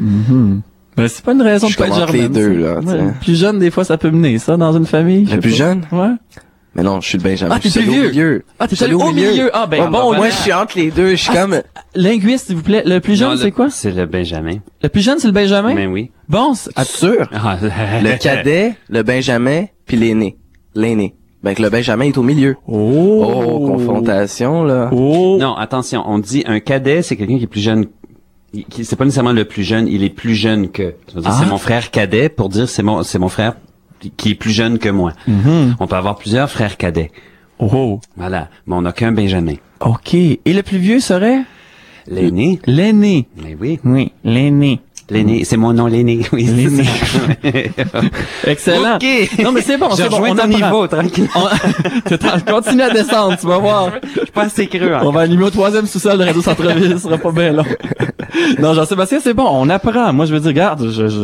Ben, c'est pas une raison de Je pas être commente les germaine. deux, ça. là, Ouais. tiens. Plus jeune, des fois, ça peut mener, ça, dans une famille. je sais Le plus pas. jeune? Ouais. Mais non, je suis le Benjamin. Ah, t'es Je suis plus allé au vieux. milieu. Ah, t'es Je suis allé au milieu. Ah, ben, bon, Moi, je suis entre les deux, je suis comme... Linguiste, s'il vous plaît. Le plus jeune, Non, c'est quoi? C'est le Benjamin. Le plus jeune, c'est le Benjamin? Mais oui. Bon, sûr. Ah, Le cadet, le Benjamin, puis l'aîné. Ben, que le Benjamin est au milieu. Oh, confrontation, là. Oh. Non, attention, on dit un cadet, c'est quelqu'un qui est plus jeune. C'est pas nécessairement le plus jeune, il est plus jeune que. Ça veut dire, c'est mon frère cadet pour dire c'est mon frère qui est plus jeune que moi. On peut avoir plusieurs frères cadets. Oh. Voilà. Mais on n'a qu'un Benjamin. OK. Et le plus vieux serait? L'aîné. L'aîné. Mais oui. Oui, l'aîné. L'aîné. C'est mon nom, l'aîné. Oui, c'est L'aîné. ça. Excellent. OK. Non, mais c'est bon, Je c'est bon. rejoins On ton apprend. niveau, tranquille. Continue à descendre, tu vas voir. Je suis pas assez creux. On va allumer au 3e sous-sol de Radio Centre-Ville, ce sera pas bien long. Non, Jean-Sébastien, c'est bon, on apprend. Moi, je veux dire, regarde,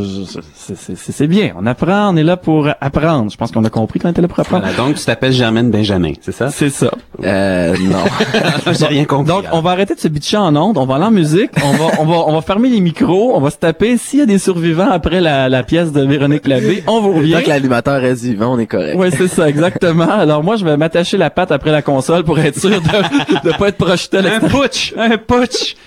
c'est bien. On apprend, on est là pour apprendre. Je pense qu'on a compris qu'on était là pour apprendre. Voilà, donc tu t'appelles Germaine Benjamin, c'est ça? C'est ça. Non. J'ai rien compris. Donc, on va arrêter de se bitcher en ondes, on va aller en musique, on va fermer les micros, on va se taper. S'il y a des survivants après la pièce de Véronique Labbé, on vous revient. Tant que l'animateur reste vivant, on est correct. Ouais, c'est ça, exactement. Alors moi, je vais m'attacher la patte après la console pour être sûr de pas être projeté à l'extérieur. Un putsch!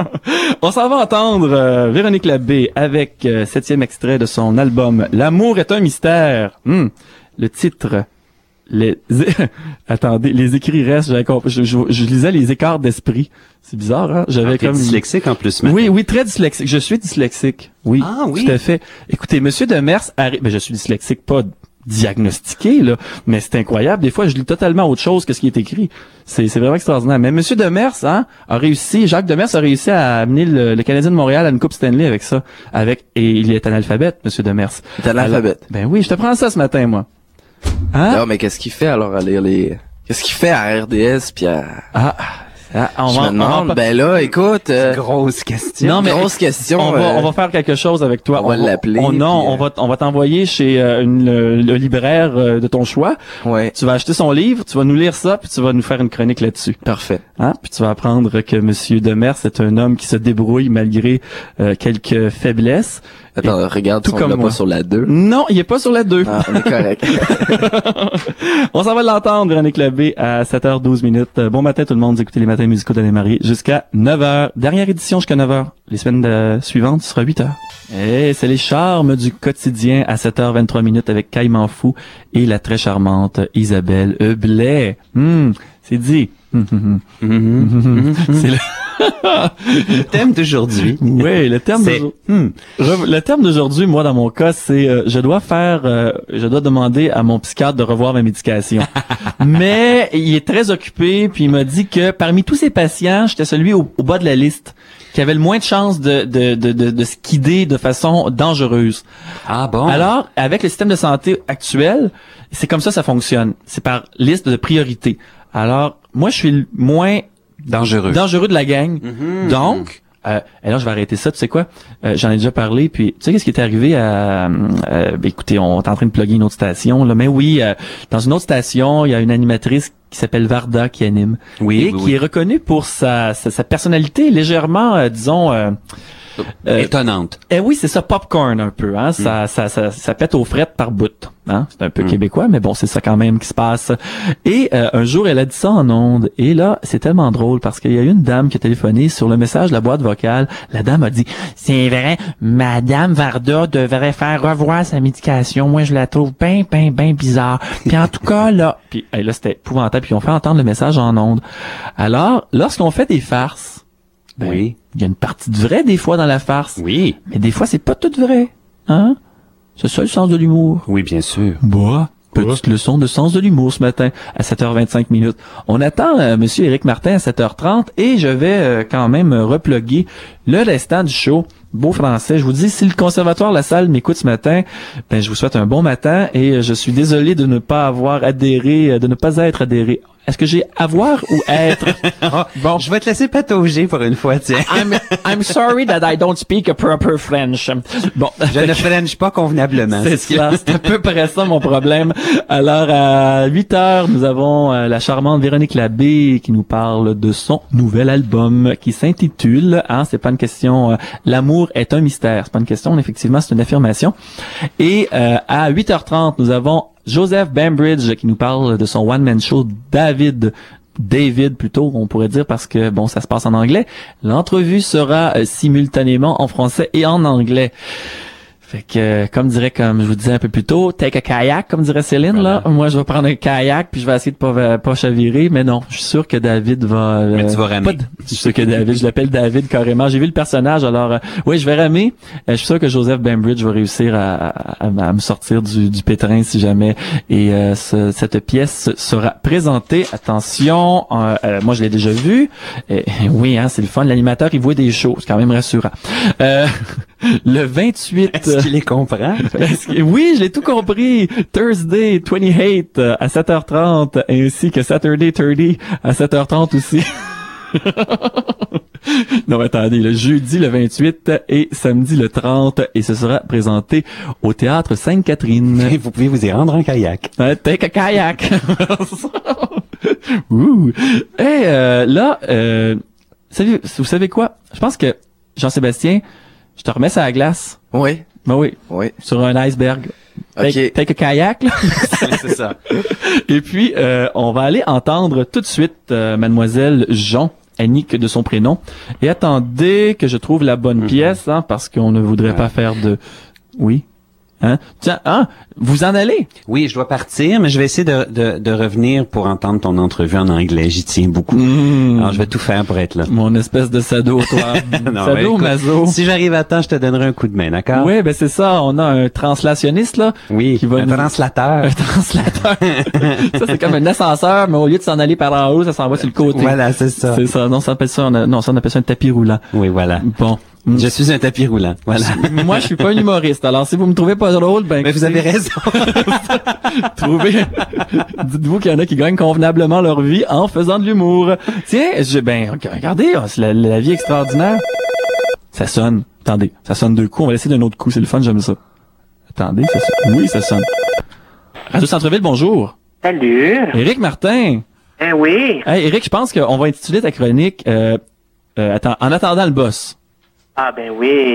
On s'en va entendre Véronique Labbé avec 7e extrait de son album L'amour est un mystère. Le titre attendez, les écrits restent, je lisais les écarts d'esprit. C'est bizarre, hein? J'avais T'es dyslexique en plus, maintenant. Oui, très dyslexique. Je suis dyslexique. Oui. Ah oui. Tout à fait. Écoutez, Monsieur Demers arrive, je suis dyslexique, pas diagnostiqué, là, mais c'est incroyable. Des fois, je lis totalement autre chose que ce qui est écrit. C'est vraiment extraordinaire. Mais Monsieur Demers, Jacques Demers a réussi à amener le Canadien de Montréal à une Coupe Stanley avec ça. Et il est analphabète, Monsieur Demers. Il est analphabète. Ben oui, je te prends ça ce matin, moi. Hein? Non, mais qu'est-ce qu'il fait alors à lire qu'est-ce qu'il fait à RDS puis à... Je me demande, ben là, écoute... grosse question. Non, mais grosse question. On va faire quelque chose avec toi. On va l'appeler. On va t'envoyer chez le libraire de ton choix. Ouais. Tu vas acheter son livre, tu vas nous lire ça, puis tu vas nous faire une chronique là-dessus. Parfait. Hein? Puis tu vas apprendre que Monsieur Demers est un homme qui se débrouille malgré quelques faiblesses. Attends, regarde, tout on comme l'a moi. pas sur la 2. Non, il est pas sur la 2. Ah, on est correct. On s'en va l'entendre, Véronique Labbé, à 7h12. Bon matin tout le monde, vous écoutez les matins musicaux d'Anne-Marie jusqu'à 9h. Dernière édition jusqu'à 9h. Les semaines suivantes, ce sera 8h. Et c'est les charmes du quotidien à 7h23 avec Caïman Fou et la très charmante Isabelle Blais. C'est dit. C'est le thème d'aujourd'hui. Oui, le thème d'aujourd'hui. Le thème d'aujourd'hui, moi, dans mon cas, c'est je dois demander à mon psychiatre de revoir ma médication. Mais il est très occupé, puis il m'a dit que parmi tous ses patients, j'étais celui au bas de la liste qui avait le moins de chances de se quider de façon dangereuse. Ah bon? Alors, avec le système de santé actuel, c'est comme ça fonctionne. C'est par liste de priorité. Alors, moi, je suis le moins dangereux de la gang. Donc, et là, je vais arrêter ça. Tu sais quoi? J'en ai déjà parlé. Puis, tu sais qu'est-ce qui est arrivé écoutez, on est en train de plugger une autre station, là. Mais oui, dans une autre station, il y a une animatrice qui s'appelle Varda qui anime. Oui, qui est reconnue pour sa personnalité légèrement, disons... étonnante. Oui, c'est ça, popcorn un peu, hein. Ça pète aux frettes par bout, hein. C'est un peu québécois, mais bon, c'est ça quand même qui se passe. Et un jour, elle a dit ça en ondes. Et là, c'est tellement drôle parce qu'il y a eu une dame qui a téléphoné sur le message de la boîte vocale. La dame a dit, c'est vrai, Madame Varda devrait faire revoir sa médication. Moi, je la trouve ben bizarre. Puis en tout cas, là, puis là, c'était épouvantable. Puis on fait entendre le message en ondes. Alors, lorsqu'on fait des farces, oui. Il y a une partie de vrai des fois dans la farce. Oui. Mais des fois, c'est pas tout vrai. Hein? C'est ça le sens de l'humour. Oui, bien sûr. Petite leçon de sens de l'humour ce matin à 7h25. On attend Monsieur Éric Martin à 7h30 et je vais quand même reploguer le restant du show. Beau français. Je vous dis, si le Conservatoire La Salle m'écoute ce matin, ben je vous souhaite un bon matin et je suis désolé de ne pas avoir adhéré, de ne pas être adhéré. Est-ce que j'ai avoir ou être? Bon, je vais te laisser patauger pour une fois, tiens. I'm sorry that I don't speak a proper French. Bon. Je ne French pas convenablement. C'est à peu près ça mon problème. Alors, à 8h, nous avons la charmante Véronique Labbé qui nous parle de son nouvel album qui s'intitule, c'est pas une question, l'amour est un mystère. C'est pas une question, effectivement, c'est une affirmation. Et, à 8h30, nous avons Joseph Bambridge qui nous parle de son one-man show David plutôt, on pourrait dire, parce que, bon, ça se passe en anglais. L'entrevue sera simultanément en français et en anglais. Fait que, comme je vous disais un peu plus tôt, take a kayak, comme dirait Céline, voilà. Là. Moi, je vais prendre un kayak, puis je vais essayer de pas chavirer, mais non, je suis sûr que David va... mais tu vas ramer. Je suis sûr que je l'appelle David carrément. J'ai vu le personnage, alors, oui, je vais ramer. Je suis sûr que Joseph Bambridge va réussir à me sortir du pétrin, si jamais. Et cette pièce sera présentée. Attention, moi, je l'ai déjà vu. Oui, c'est le fun. L'animateur, il voit des choses. C'est quand même rassurant. Le 28... Est-ce qu'il les comprend? Oui, je l'ai tout compris. Thursday 28 à 7h30 ainsi que Saturday 30 à 7h30 aussi. Non, attendez, le jeudi le 28 et samedi le 30 et ce sera présenté au Théâtre Sainte-Catherine. Et vous pouvez vous y rendre en kayak. Take a kayak. Ouh. Et là, vous savez quoi? Je pense que Jean-Sébastien, je te remets ça à la glace. Oui. Ben oui. Oui. Sur un iceberg. OK. Take a kayak, là. C'est ça. Et puis, on va aller entendre tout de suite Mademoiselle Jean, Annick de son prénom. Et attendez que je trouve la bonne pièce, parce qu'on ne voudrait pas faire de... Oui. Hein? Tiens, vous en allez? Oui, je dois partir, mais je vais essayer de revenir pour entendre ton entrevue en anglais. J'y tiens beaucoup. Alors, je vais tout faire pour être là. Mon espèce de sado, toi. Non, Sado ou écoute, maso? Si j'arrive à temps, je te donnerai un coup de main, d'accord? Oui, ben c'est ça. On a un translationniste, là. Oui, qui va un nous- translateur. Un translateur. Ça, c'est comme un ascenseur, mais au lieu de s'en aller par en haut, ça s'en va sur le côté. Voilà, c'est ça. C'est ça. Non, ça appelle ça, on appelle ça un tapis roulant. Oui, voilà. Bon. Je suis un tapis roulant. Voilà. Moi, je suis pas un humoriste. Alors, si vous me trouvez pas drôle, ben, Mais vous avez raison. trouvez, dites-vous qu'il y en a qui gagnent convenablement leur vie en faisant de l'humour. Tiens, regardez, c'est la vie extraordinaire. Ça sonne. Attendez, ça sonne 2 coups. On va laisser d'un autre coup. C'est le fun, j'aime ça. Attendez, ça sonne. Oui, ça sonne. Radio Centre-Ville, bonjour. Salut. Éric Martin. Eh oui. Hey, Éric, je pense qu'on va intituler ta chronique, attends, en attendant le boss. Ah ben oui.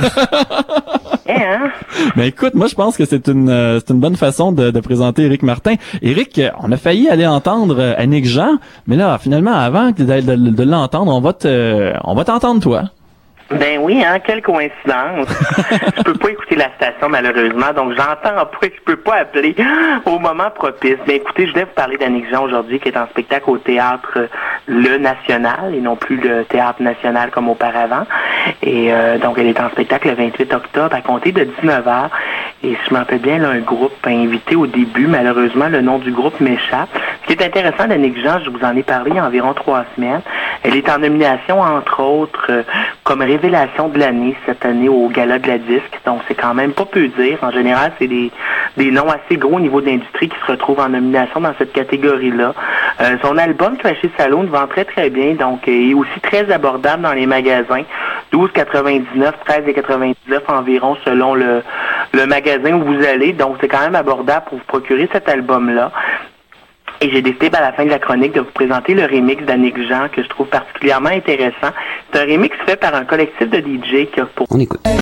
Hein? Ben écoute, moi je pense que c'est une bonne façon de présenter Éric Martin. Éric, on a failli aller entendre Annick Jean, mais là finalement avant de l'entendre, on va t'entendre toi. Ben oui, hein, quelle coïncidence. Je peux pas écouter la station malheureusement, donc j'entends pas, je peux pas appeler au moment propice. Ben écoutez, je voulais vous parler d'Annick Jean aujourd'hui qui est en spectacle au théâtre Le National et non plus le Théâtre National comme auparavant. Et donc elle est en spectacle le 28 octobre à compter de 19h. Et si je m'en rappelle bien, là, un groupe invité au début, malheureusement le nom du groupe m'échappe. Ce qui est intéressant d'Annick Jean, je vous en ai parlé il y a environ 3 semaines. Elle est en nomination entre autres comme révélation de l'année cette année au Gala de la Disque, donc c'est quand même pas peu dire. En général, c'est des noms assez gros au niveau de l'industrie qui se retrouvent en nomination dans cette catégorie-là. Son album Trashy Saloon vend très très bien, donc est aussi très abordable dans les magasins. 12,99, 13,99 environ selon le magasin où vous allez, donc c'est quand même abordable pour vous procurer cet album-là. Et j'ai décidé à la fin de la chronique de vous présenter le remix d'Annick Jean que je trouve particulièrement intéressant. C'est un remix fait par un collectif de DJ qui a pour... On écoute.